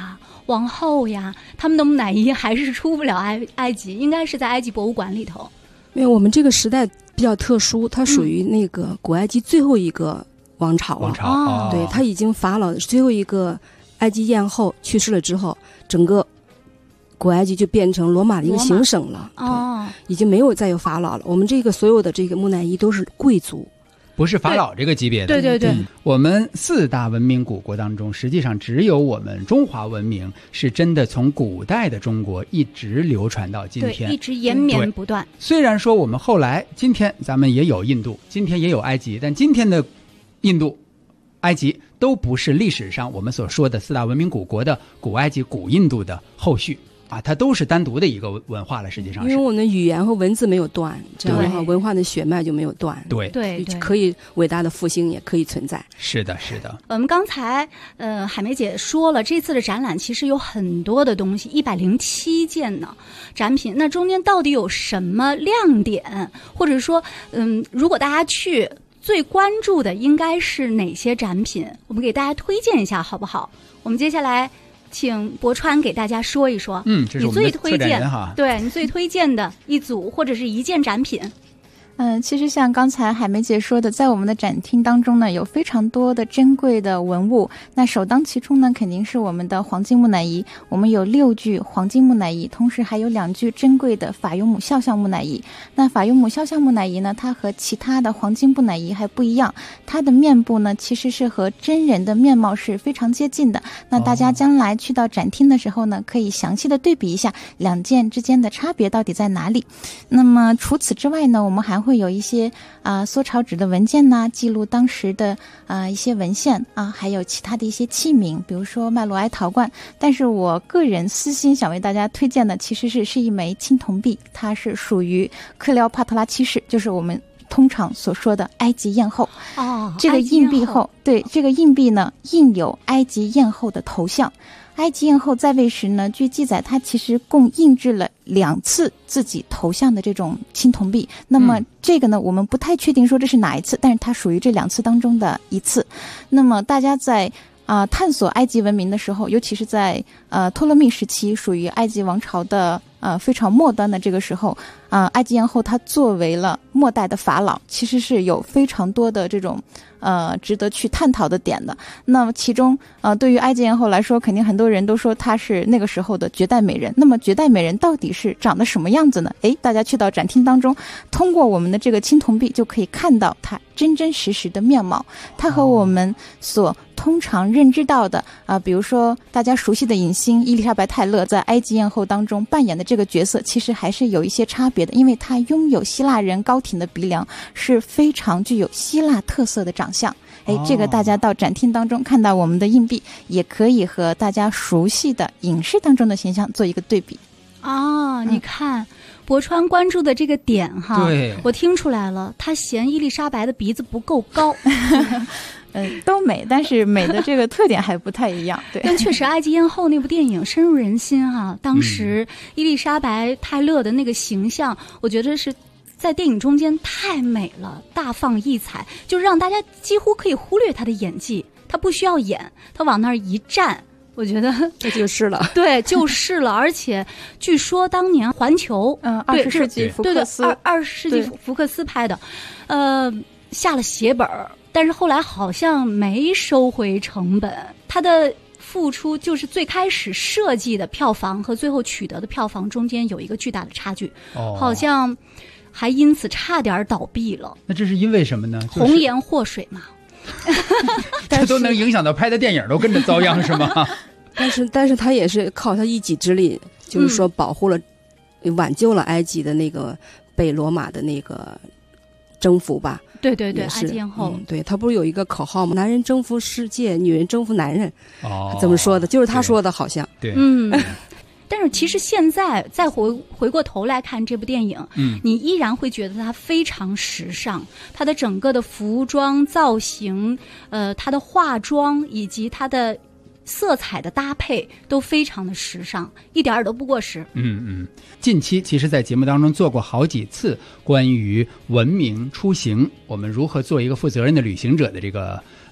T: 王后呀，他们的木乃伊还是出不了埃及，应该是在埃及博物馆里头。
S: 因为我们这个时代比较特殊，它属于那个古埃及最后一个王朝了。对，它已经法老最后一个埃及艳后去世了之后，整个古埃及就变成罗马的一个行省了。已经没有再有法老了。我们这个所有的这个木乃伊都是贵族。
J: 不是法老这个级别的。
T: 对，
J: 我们4大文明古国当中，实际上只有我们中华文明是真的从古代的中国一直流传到今天，
T: 对，一直延绵不断。
J: 虽然说我们后来今天咱们也有印度，今天也有埃及，但今天的印度、埃及都不是历史上我们所说的4大文明古国的古埃及、古印度的后续。它都是单独的一个文化了，实际上是
S: 因为我们的语言和文字没有断，这样的话文化的血脉就没有断。
J: 对，
S: 可以伟大的复兴也可以存在。
J: 是的。
T: 我们刚才海梅姐说了，这次的展览其实有很多的东西，107件呢展品。那中间到底有什么亮点，或者说如果大家去最关注的应该是哪些展品？我们给大家推荐一下好不好？我们接下来请博川给大家说一说，
J: 这是我们的策展人哈。
T: 对，你最推荐的一组或者是一件展品。
U: 其实像刚才海梅姐说的，在我们的展厅当中呢，有非常多的珍贵的文物。那首当其冲呢，肯定是我们的黄金木乃伊。我们有6具黄金木乃伊，同时还有2具珍贵的法尤姆肖像木乃伊。那法尤姆肖像木乃伊呢，它和其他的黄金木乃伊还不一样，它的面部呢其实是和真人的面貌是非常接近的。那大家将来去到展厅的时候呢，可以详细的对比一下2件之间的差别到底在哪里。那么除此之外呢，我们还会有一些缩草纸的文件呐，记录当时的一些文献还有其他的一些器皿，比如说麦罗埃陶罐。但是我个人私心想为大家推荐的，其实是一枚青铜币，它是属于克廖帕特拉七世，就是我们通常所说的埃及艳后。这个硬币后，对，这个硬币呢印有埃及艳后的头像。埃及艳后在位时呢，据记载她其实共印制了2次自己头像的这种青铜币。那么这个呢，我们不太确定说这是哪一次，但是它属于这2次当中的一次。那么大家在探索埃及文明的时候，尤其是在托勒密时期，属于埃及王朝的非常末端的这个时候，埃及艳后她作为了末代的法老，其实是有非常多的这种值得去探讨的点的。那么其中对于埃及艳后来说，肯定很多人都说她是那个时候的绝代美人。那么绝代美人到底是长得什么样子呢？大家去到展厅当中，通过我们的这个青铜币就可以看到她真真实实的面貌。她和我们所通常认知到的比如说大家熟悉的影星伊丽莎白泰勒在埃及艳后当中扮演的这个角色，其实还是有一些差别的，因为她拥有希腊人高挺的鼻梁，是非常具有希腊特色的长相。这个大家到展厅当中看到我们的硬币，也可以和大家熟悉的影视当中的形象做一个对比。
T: 你看博川关注的这个点哈，
J: 对，
T: 我听出来了，他嫌伊丽莎白的鼻子不够高。
U: 都美，但是美的这个特点还不太一样。对，
T: 但确实埃及艳后那部电影深入人心哈。当时伊丽莎白泰勒的那个形象，我觉得是在电影中间太美了，大放异彩，就让大家几乎可以忽略她的演技，她不需要演，她往那儿一站，我觉得
S: 这就是了。
T: 对，就是了。而且据说当年环球
U: 20世纪福克斯
T: 20世纪福克斯拍的下了血本，但是后来好像没收回成本，他的付出就是最开始设计的票房和最后取得的票房中间有一个巨大的差距，好像还因此差点倒闭了。
J: 那这是因为什么呢？
T: 红颜祸水嘛。
J: 这都能影响到拍的电影都跟着遭殃是吗？
S: 但是他也是靠他一己之力，就是说保护了挽救了埃及的那个被罗马的那个征服吧。
T: 对，埃及艳后，
S: 对，他不是有一个口号吗？男人征服世界，女人征服男人。怎么说的？就是他说的，好像。
J: 对，
T: 但是其实现在再回过头来看这部电影，你依然会觉得它非常时尚，它的整个的服装造型，它的化妆以及它的色彩的搭配都非常的时尚，一点儿都不过时。
J: 近期其实在节目当中做过好几次关于文明出行，我们如何做一个负责任的旅行者的这个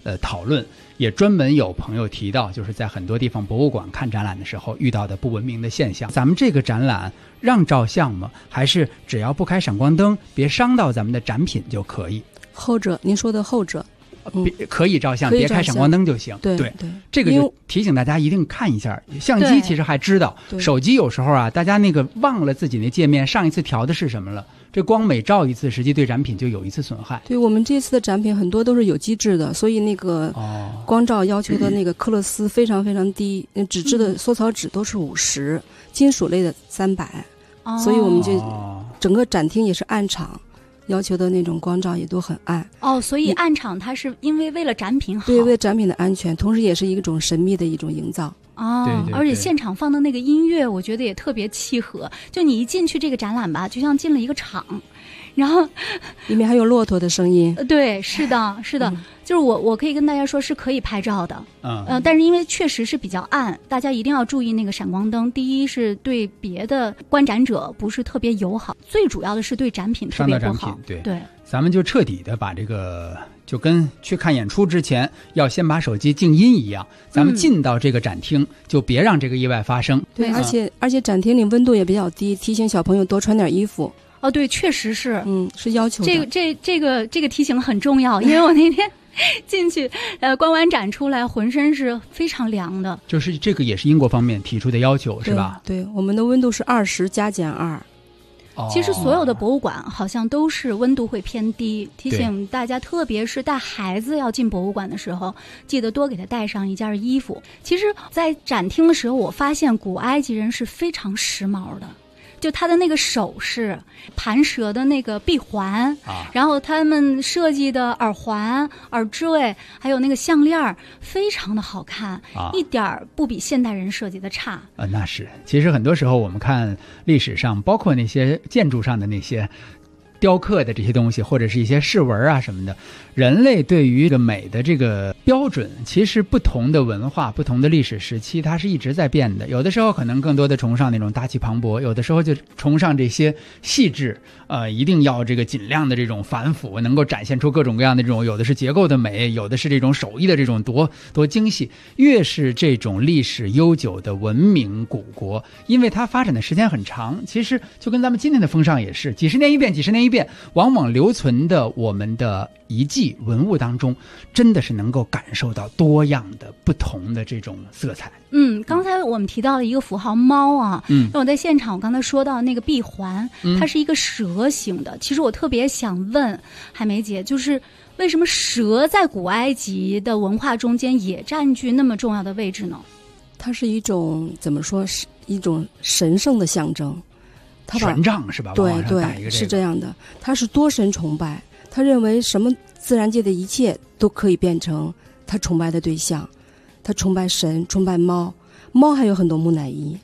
J: 讨论。也专门有朋友提到，就是在很多地方博物馆看展览的时候遇到的不文明的现象。咱们这个展览让照相吗？还是只要不开闪光灯，别伤到咱们的展品就可以？
S: 后者，您说的后者。
J: 可以照相，别开闪光灯就行。
S: 对，
J: 这个就提醒大家一定看一下。相机其实还知道，手机有时候啊，大家那个忘了自己那界面上一次调的是什么了，这光每照一次，实际对展品就有一次损害。
S: 对，我们这次的展品很多都是有机质的，所以那个光照要求的那个克勒斯非常非常低，纸质的缩草纸都是50，金属类的300，所以我们这整个展厅也是暗场。要求的那种光照也都很暗
T: 所以暗场它是因为为了展品好，
S: 对，为展品的安全，同时也是一种神秘的一种营造
J: 对，
T: 而且现场放的那个音乐，我觉得也特别契合。就你一进去这个展览吧，就像进了一个场，然后
S: 里面还有骆驼的声音。
T: 对，是的，是的，就是我可以跟大家说是可以拍照的，但是因为确实是比较暗，大家一定要注意那个闪光灯。第一是对别的观展者不是特别友好，最主要的是对展品特别不好。对，
J: 咱们就彻底的把这个。就跟去看演出之前要先把手机静音一样，咱们进到这个展厅就别让这个意外发生。
S: 对，而且展厅里温度也比较低，提醒小朋友多穿点衣服。
T: 对，确实是，
S: 是要求的。
T: 这个提醒很重要，因为我那天进去观完展出来，浑身是非常凉的。
J: 就是这个也是英国方面提出的要求，是吧？
S: 对，我们的温度是20加减2。
T: 其实所有的博物馆好像都是温度会偏低，提醒大家，特别是带孩子要进博物馆的时候，记得多给他带上一件衣服。其实在展厅的时候，我发现古埃及人是非常时髦的，就他的那个首饰、盘蛇的那个臂环，然后他们设计的耳环、耳坠，还有那个项链，非常的好看，一点不比现代人设计的差。
J: 那是，其实很多时候我们看历史上，包括那些建筑上的那些雕刻的这些东西，或者是一些饰纹啊什么的，人类对于这个美的这个标准，其实不同的文化、不同的历史时期，它是一直在变的。有的时候可能更多的崇尚那种大气磅礴，有的时候就崇尚这些细致，一定要这个尽量的这种繁复，能够展现出各种各样的这种，有的是结构的美，有的是这种手艺的这种多精细。越是这种历史悠久的文明古国，因为它发展的时间很长，其实就跟咱们今天的风尚也是几十年一变，几十年一变，往往留存的我们的遗迹文物当中，真的是能够感受到多样的不同的这种色彩。
T: 刚才我们提到了一个符号猫啊，那我在现场我刚才说到那个臂环，它是一个蛇形的。其实我特别想问海梅姐，就是为什么蛇在古埃及的文化中间也占据那么重要的位置呢？
S: 它是一种怎么说，是一种神圣的象征。
J: 权杖是吧？
S: 对，是这样的。他是多神崇拜，他认为什么自然界的一切都可以变成他崇拜的对象。他崇拜神，崇拜猫，猫还有很多木乃伊。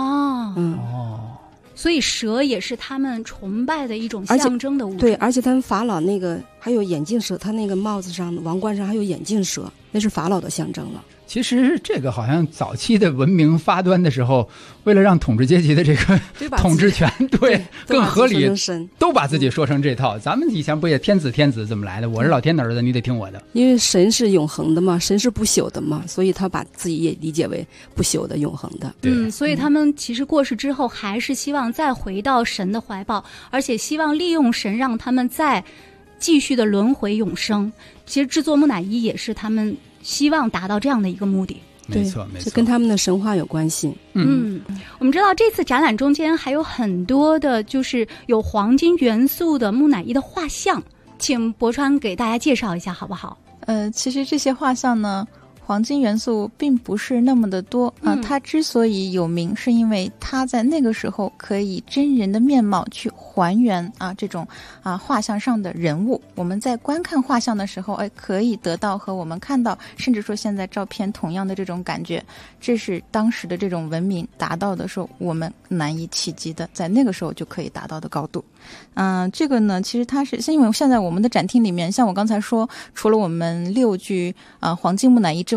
T: 所以蛇也是他们崇拜的一种象征的物质。
S: 对，而且他们法老那个还有眼镜蛇，他那个帽子上、王冠上还有眼镜蛇，那是法老的象征了。
J: 其实这个好像早期的文明发端的时候，为了让统治阶级的这个统治权更合理，都把自己说成这套。咱们以前不也天子怎么来的？我是老天的儿子，你得听我的。
S: 因为神是永恒的嘛，神是不朽的嘛，所以他把自己也理解为不朽的、永恒的。
T: 所以他们其实过世之后，还是希望再回到神的怀抱，而且希望利用神让他们再继续的轮回永生。其实制作木乃伊也是他们希望达到这样的一个目的。
J: 没错，
S: 这跟他们的神话有关系。
T: 我们知道这次展览中间还有很多的就是有黄金元素的木乃伊的画像，请博川给大家介绍一下好不好？
U: 其实这些画像呢，黄金元素并不是那么的多它之所以有名，是因为它在那个时候可以真人的面貌去还原这种画像上的人物。我们在观看画像的时候，可以得到和我们看到，甚至说现在照片同样的这种感觉。这是当时的这种文明达到的时候我们难以企及的，在那个时候就可以达到的高度。这个呢，其实它是因为现在我们的展厅里面，像我刚才说，除了我们6具黄金木乃伊之外，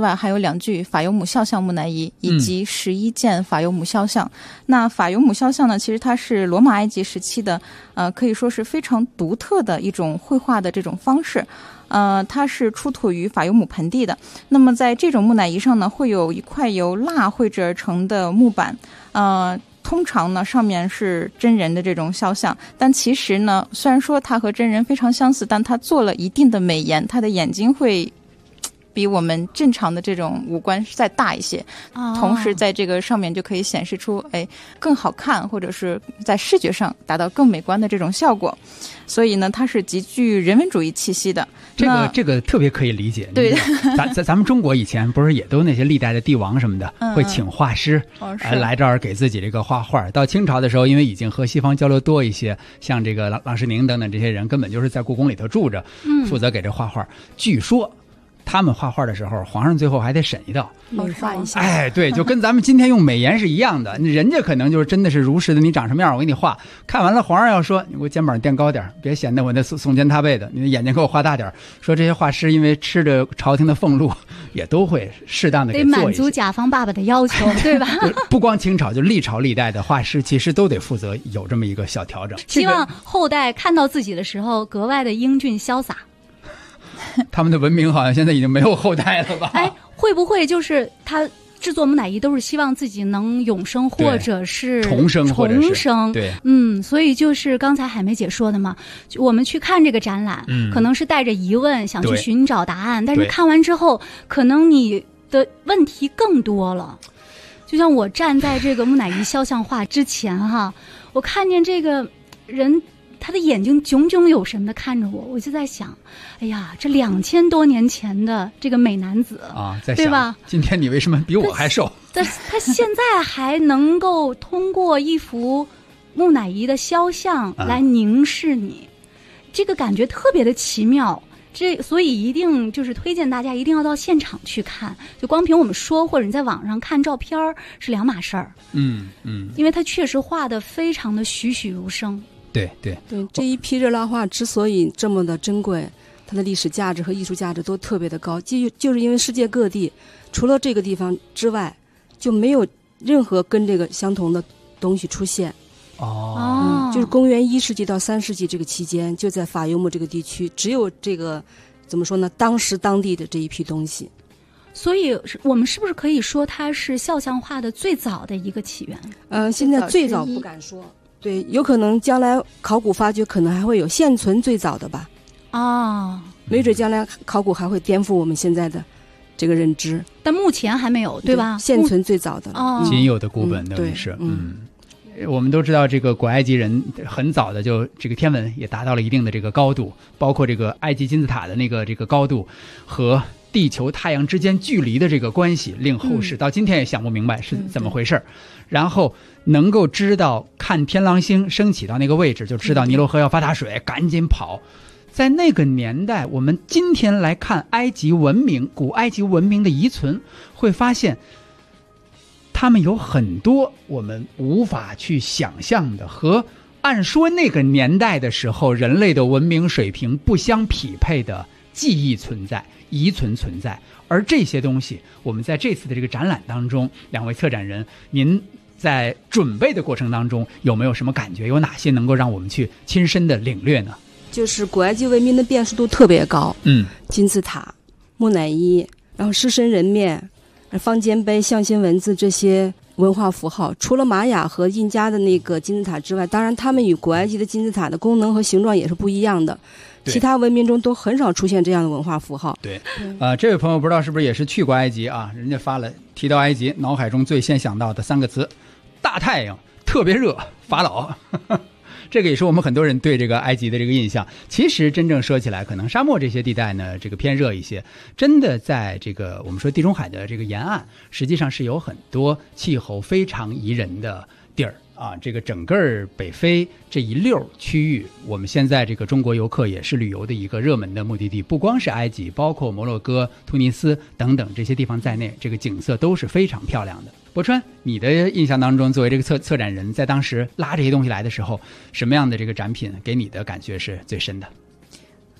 U: 外，还有2具法尤姆肖像木乃伊以及11件法尤姆肖像。那法尤姆肖像呢，其实它是罗马埃及时期的可以说是非常独特的一种绘画的这种方式。它是出土于法尤姆盆地的。那么在这种木乃伊上呢，会有一块由蜡绘制而成的木板，通常呢上面是真人的这种肖像，但其实呢，虽然说它和真人非常相似，但它做了一定的美颜，它的眼睛会比我们正常的这种五官再大一些，同时在这个上面就可以显示出更好看，或者是在视觉上达到更美观的这种效果。所以呢，它是极具人文主义气息的。
J: 这个特别可以理解。
U: 对，
J: 咱们中国以前不是也都那些历代的帝王什么的，会请画师来这儿给自己这个画画。到清朝的时候，因为已经和西方交流多一些，像这个郎世宁等等这些人，根本就是在故宫里头住着，负责给这画画。据说他们画画的时候，皇上最后还得审一道，
S: 美化一下。
J: 对，就跟咱们今天用美颜是一样的。人家可能就是真的是如实的，你长什么样我给你画。看完了，皇上要说你给我肩膀垫高点，别显得我那耸肩踏背的，你的眼睛给我画大点。说这些画师因为吃着朝廷的俸禄，也都会适当的给做一些，
T: 得满足甲方爸爸的要求，对吧？
J: 不光清朝，就历朝历代的画师，其实都得负责有这么一个小调整。
T: 希望后代看到自己的时候格外的英俊潇洒。
J: 他们的文明好像现在已经没有后代了吧？
T: 会不会就是他制作木乃伊都是希望自己能永生，或者是重生？
J: 对，
T: 所以就是刚才海梅姐说的嘛，我们去看这个展览，可能是带着疑问想去寻找答案，但是看完之后，可能你的问题更多了。就像我站在这个木乃伊肖像画之前哈，我看见这个人。他的眼睛炯炯有神地看着我，我就在想，哎呀，这2000多年前的这个美男子对吧？
J: 今天你为什么比我还瘦？
T: 他现在还能够通过一幅木乃伊的肖像来凝视你，这个感觉特别的奇妙。所以一定就是推荐大家一定要到现场去看，就光凭我们说或者你在网上看照片是两码事儿。因为他确实画得非常的栩栩如生。
S: 对，这一批热拉画之所以这么的珍贵，它的历史价值和艺术价值都特别的高，就是因为世界各地除了这个地方之外，就没有任何跟这个相同的东西出现。就是公元1世纪到3世纪这个期间，就在法尤姆这个地区，只有这个怎么说呢？当地的这一批东西。
T: 所以我们是不是可以说它是肖像画的最早的一个起源？
S: 现在最早不敢说。对，有可能将来考古发掘可能还会有现存最早的吧。没准将来考古还会颠覆我们现在的这个认知，
T: 但目前还没有，对吧？
S: 现存最早的
J: 仅有的古本等于是。我们都知道这个古埃及人很早的就这个天文也达到了一定的这个高度，包括这个埃及金字塔的这个高度和地球太阳之间距离的这个关系，令后世到今天也想不明白是怎么回事。然后能够知道看天狼星升起到那个位置，就知道尼罗河要发大水，赶紧跑。在那个年代，我们今天来看埃及文明，古埃及文明的遗存，会发现他们有很多我们无法去想象的，和按说那个年代的时候人类的文明水平不相匹配的记忆存在，遗存存在。而这些东西我们在这次的这个展览当中，两位策展人您在准备的过程当中有没有什么感觉，有哪些能够让我们去亲身的领略呢？
S: 就是古埃及文明的辨识度特别高，金字塔、木乃伊，然后狮身人面、方尖碑、象形文字这些文化符号，除了玛雅和印加的那个金字塔之外，当然他们与古埃及的金字塔的功能和形状也是不一样的，其他文明中都很少出现这样的文化符号。
J: 对，这位朋友不知道是不是也是去过埃及啊？人家发了，提到埃及，脑海中最先想到的3个词：大太阳、特别热、法老。这个也是我们很多人对这个埃及的这个印象。其实真正说起来，可能沙漠这些地带呢，这个偏热一些。真的在这个我们说地中海的这个沿岸，实际上是有很多气候非常宜人的地儿啊。这个整个北非这一溜区域，我们现在这个中国游客也是旅游的一个热门的目的地。不光是埃及，包括摩洛哥、突尼斯等等这些地方在内，这个景色都是非常漂亮的。博川，你的印象当中，作为这个策展人，在当时拉这些东西来的时候，什么样的这个展品给你的感觉是最深的？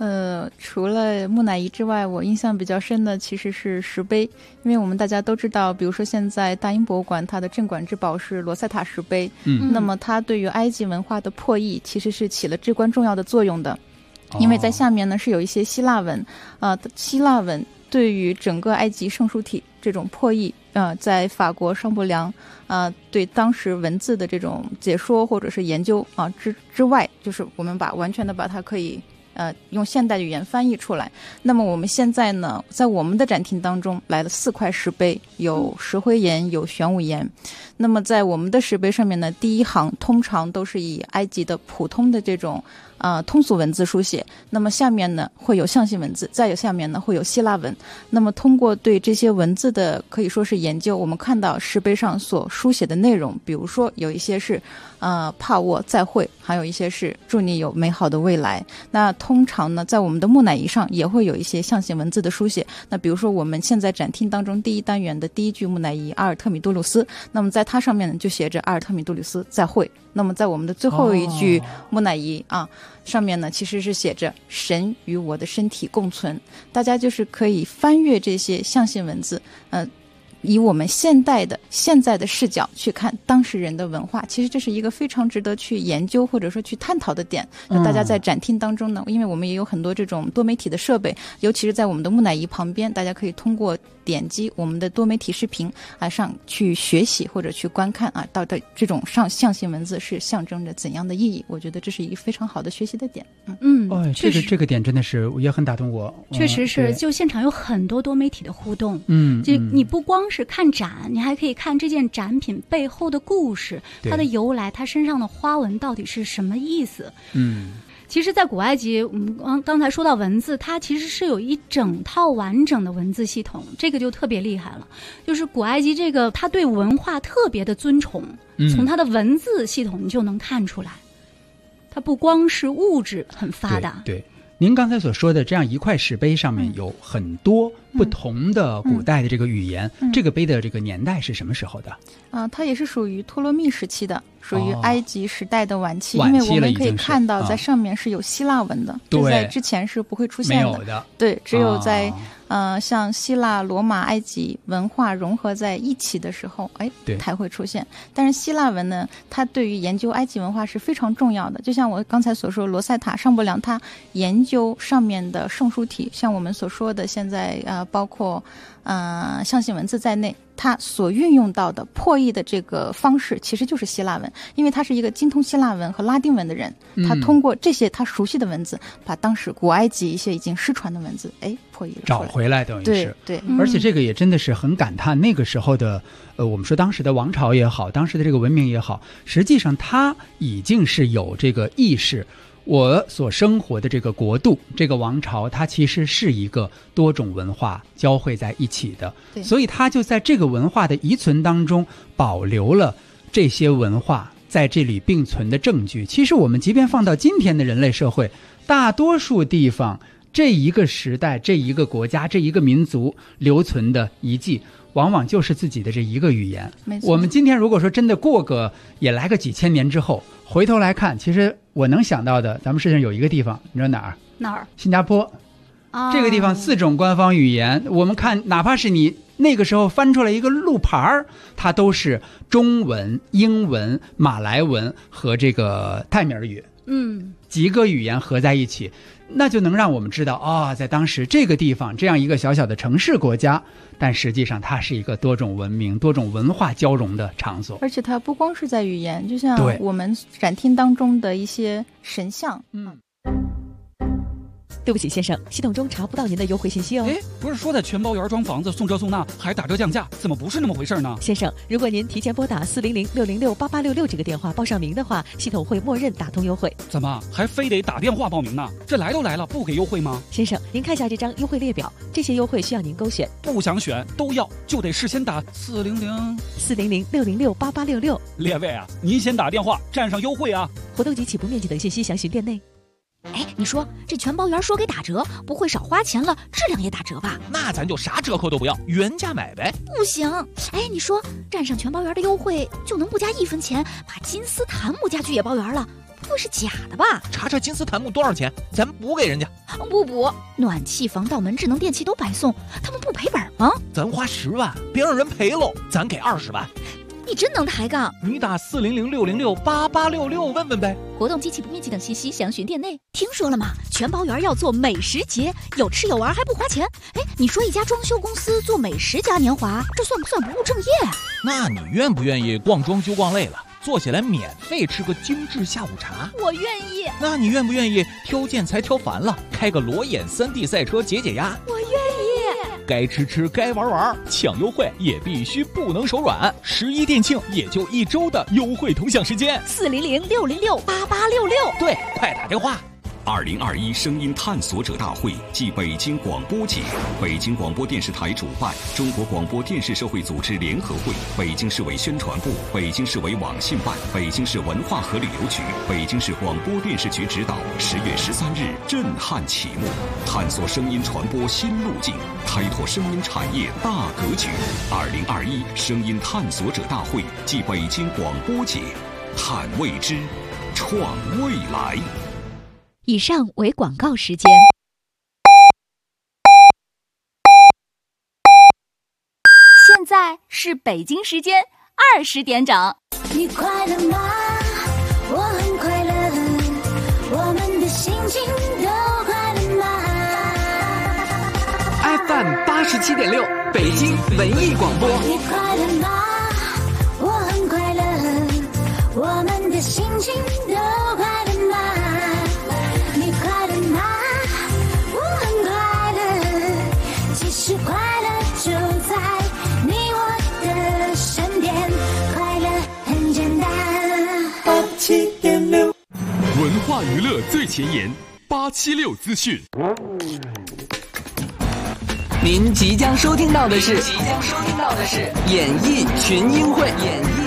U: 除了木乃伊之外，我印象比较深的其实是石碑，因为我们大家都知道，比如说现在大英博物馆它的镇馆之宝是罗塞塔石碑，那么它对于埃及文化的破译其实是起了至关重要的作用的，因为在下面呢是有一些希腊文，希腊文对于整个埃及圣书体这种破译，在法国商伯良对当时文字的这种解说或者是研究之外，就是我们完全的把它可以用现代语言翻译出来。那么我们现在呢，在我们的展厅当中来了4块石碑，有石灰岩，有玄武岩。那么在我们的石碑上面呢，第一行通常都是以埃及的普通的这种通俗文字书写，那么下面呢会有象形文字，再有下面呢会有希腊文。那么通过对这些文字的可以说是研究，我们看到石碑上所书写的内容，比如说有一些是帕沃再会，还有一些是祝你有美好的未来。那通常呢在我们的木乃伊上也会有一些象形文字的书写，那比如说我们现在展厅当中第一单元的第一具木乃伊阿尔特米杜鲁斯，那么在它上面呢就写着阿尔特米杜鲁斯再会。那么在我们的最后一具木乃伊上面呢其实是写着神与我的身体共存。大家就是可以翻阅这些象形文字，以我们现在的视角去看当事人的文化，其实这是一个非常值得去研究或者说去探讨的点。大家在展厅当中呢，因为我们也有很多这种多媒体的设备，尤其是在我们的木乃伊旁边，大家可以通过点击我们的多媒体视频上去学习或者去观看到底这种象形文字是象征着怎样的意义。我觉得这是一个非常好的学习的点。
J: 这个点真的是也很打动我。
T: 确实是，就现场有很多多媒体的互动。就你不光是看展，你还可以看这件展品背后的故事，它的由来，它身上的花纹到底是什么意思。其实在古埃及，我们刚才说到文字，它其实是有一整套完整的文字系统，这个就特别厉害了。就是古埃及这个它对文化特别的尊崇，从它的文字系统你就能看出来，它不光是物质很发达。
J: 对，您刚才所说的这样一块石碑上面有很多不同的古代的这个语言，这个碑的这个年代是什么时候的？
U: 它也是属于托勒密时期的，属于埃及时代的晚期，因为我们可以看到在上面是有希腊文的，这在之前是不会出现的。
J: 没有的。
U: 对，只有在像希腊、罗马、埃及文化融合在一起的时候，才会出现。但是希腊文呢，它对于研究埃及文化是非常重要的。就像我刚才所说，罗塞塔、商伯良他研究上面的圣书体，像我们所说的现在包括象形文字在内，它所运用到的破译的这个方式其实就是希腊文，因为他是一个精通希腊文和拉丁文的人，他通过这些他熟悉的文字，把当时古埃及一些已经失传的文字破译了出来，
J: 找回来，等于是
U: 对。
J: 而且这个也真的是很感叹那个时候的我们说当时的王朝也好，当时的这个文明也好，实际上它已经是有这个意识，我所生活的这个国度，这个王朝，它其实是一个多种文化交汇在一起的，所以它就在这个文化的遗存当中保留了这些文化在这里并存的证据。其实我们即便放到今天的人类社会，大多数地方这一个时代、这一个国家、这一个民族留存的遗迹，往往就是自己的这一个语言。我们今天如果说真的也来个几千年之后，回头来看，其实我能想到的，咱们世界上有一个地方，你知道哪儿？
T: 哪儿？
J: 新加坡。这个地方4种官方语言，我们看哪怕是你那个时候翻出来一个路牌，它都是中文、英文、马来文和这个泰米尔语，几个语言合在一起，那就能让我们知道在当时这个地方这样一个小小的城市国家，但实际上它是一个多种文明、多种文化交融的场所。
U: 而且它不光是在语言，就像我们展厅当中的一些神像。
D: 对不起，先生，系统中查不到您的优惠信息哦。
V: 不是说在全包园装房子送这送那还打折降价，怎么不是那么回事呢？
D: 先生，如果您提前拨打400-606-8866这个电话报上名的话，系统会默认打通优惠。
V: 怎么还非得打电话报名呢？这来都来了，不给优惠吗？
D: 先生，您看下这张优惠列表，这些优惠需要您勾选，
V: 不想选都要，就得事先打
D: 400-606-8866。
V: 列位啊，您先打电话占上优惠啊！
D: 活动及起步面积等信息详询店内。
A: 你说这全包园说给打折，不会少花钱了，质量也打折吧？
Q: 那咱就啥折扣都不要，原价买呗。
A: 不行，你说占上全包园的优惠，就能不加1分钱把金丝檀木家具也包圆了，不会是假的吧？
Q: 查查金丝檀木多少钱，咱补给人家。
A: 不补，暖气、防盗门、智能电器都白送，他们不赔本吗？
Q: 咱花10万，别让人赔喽，咱给20万。
A: 你真能抬杠！
Q: 你打400-606-8866问问呗。
A: 活动机器不面积等信息详询店内。听说了吗？全包园要做美食节，有吃有玩还不花钱。哎，你说一家装修公司做美食嘉年华，这算不算不务正业啊？
Q: 那你愿不愿意逛装修逛累了，坐下来免费吃个精致下午茶？
A: 我愿意。
Q: 那你愿不愿意挑建材挑烦了，开个裸眼3D 赛车解解压？
A: 我愿意。
Q: 该吃吃，该玩玩，抢优惠也必须不能手软。11店庆也就1周的优惠同享时间
A: ，400-606-8866。
Q: 对，快打电话。
E: 2021声音探索者大会暨北京广播节，北京广播电视台主办，中国广播电视社会组织联合会、北京市委宣传部、北京市委网信办、北京市文化和旅游局、北京市广播电视局指导，10月13日震撼启幕，探索声音传播新路径，开拓声音产业大格局。2021声音探索者大会暨北京广播节，探未知，创未来。
A: 以上为广告时间。现在是北京时间20点整。
B: 你快乐吗？我很快乐，我们的心情都快乐吗
C: ？FM 87.6，北京文艺广播。
B: 你快乐吗？我很快乐，我们的心情都快乐吗？你快乐吗？我很快乐，其实快乐就在你我的身边，快乐很简单。
E: 87.6，
M: 文化娱乐最前沿，876资讯。
C: 您即将收听到的是演艺群英会。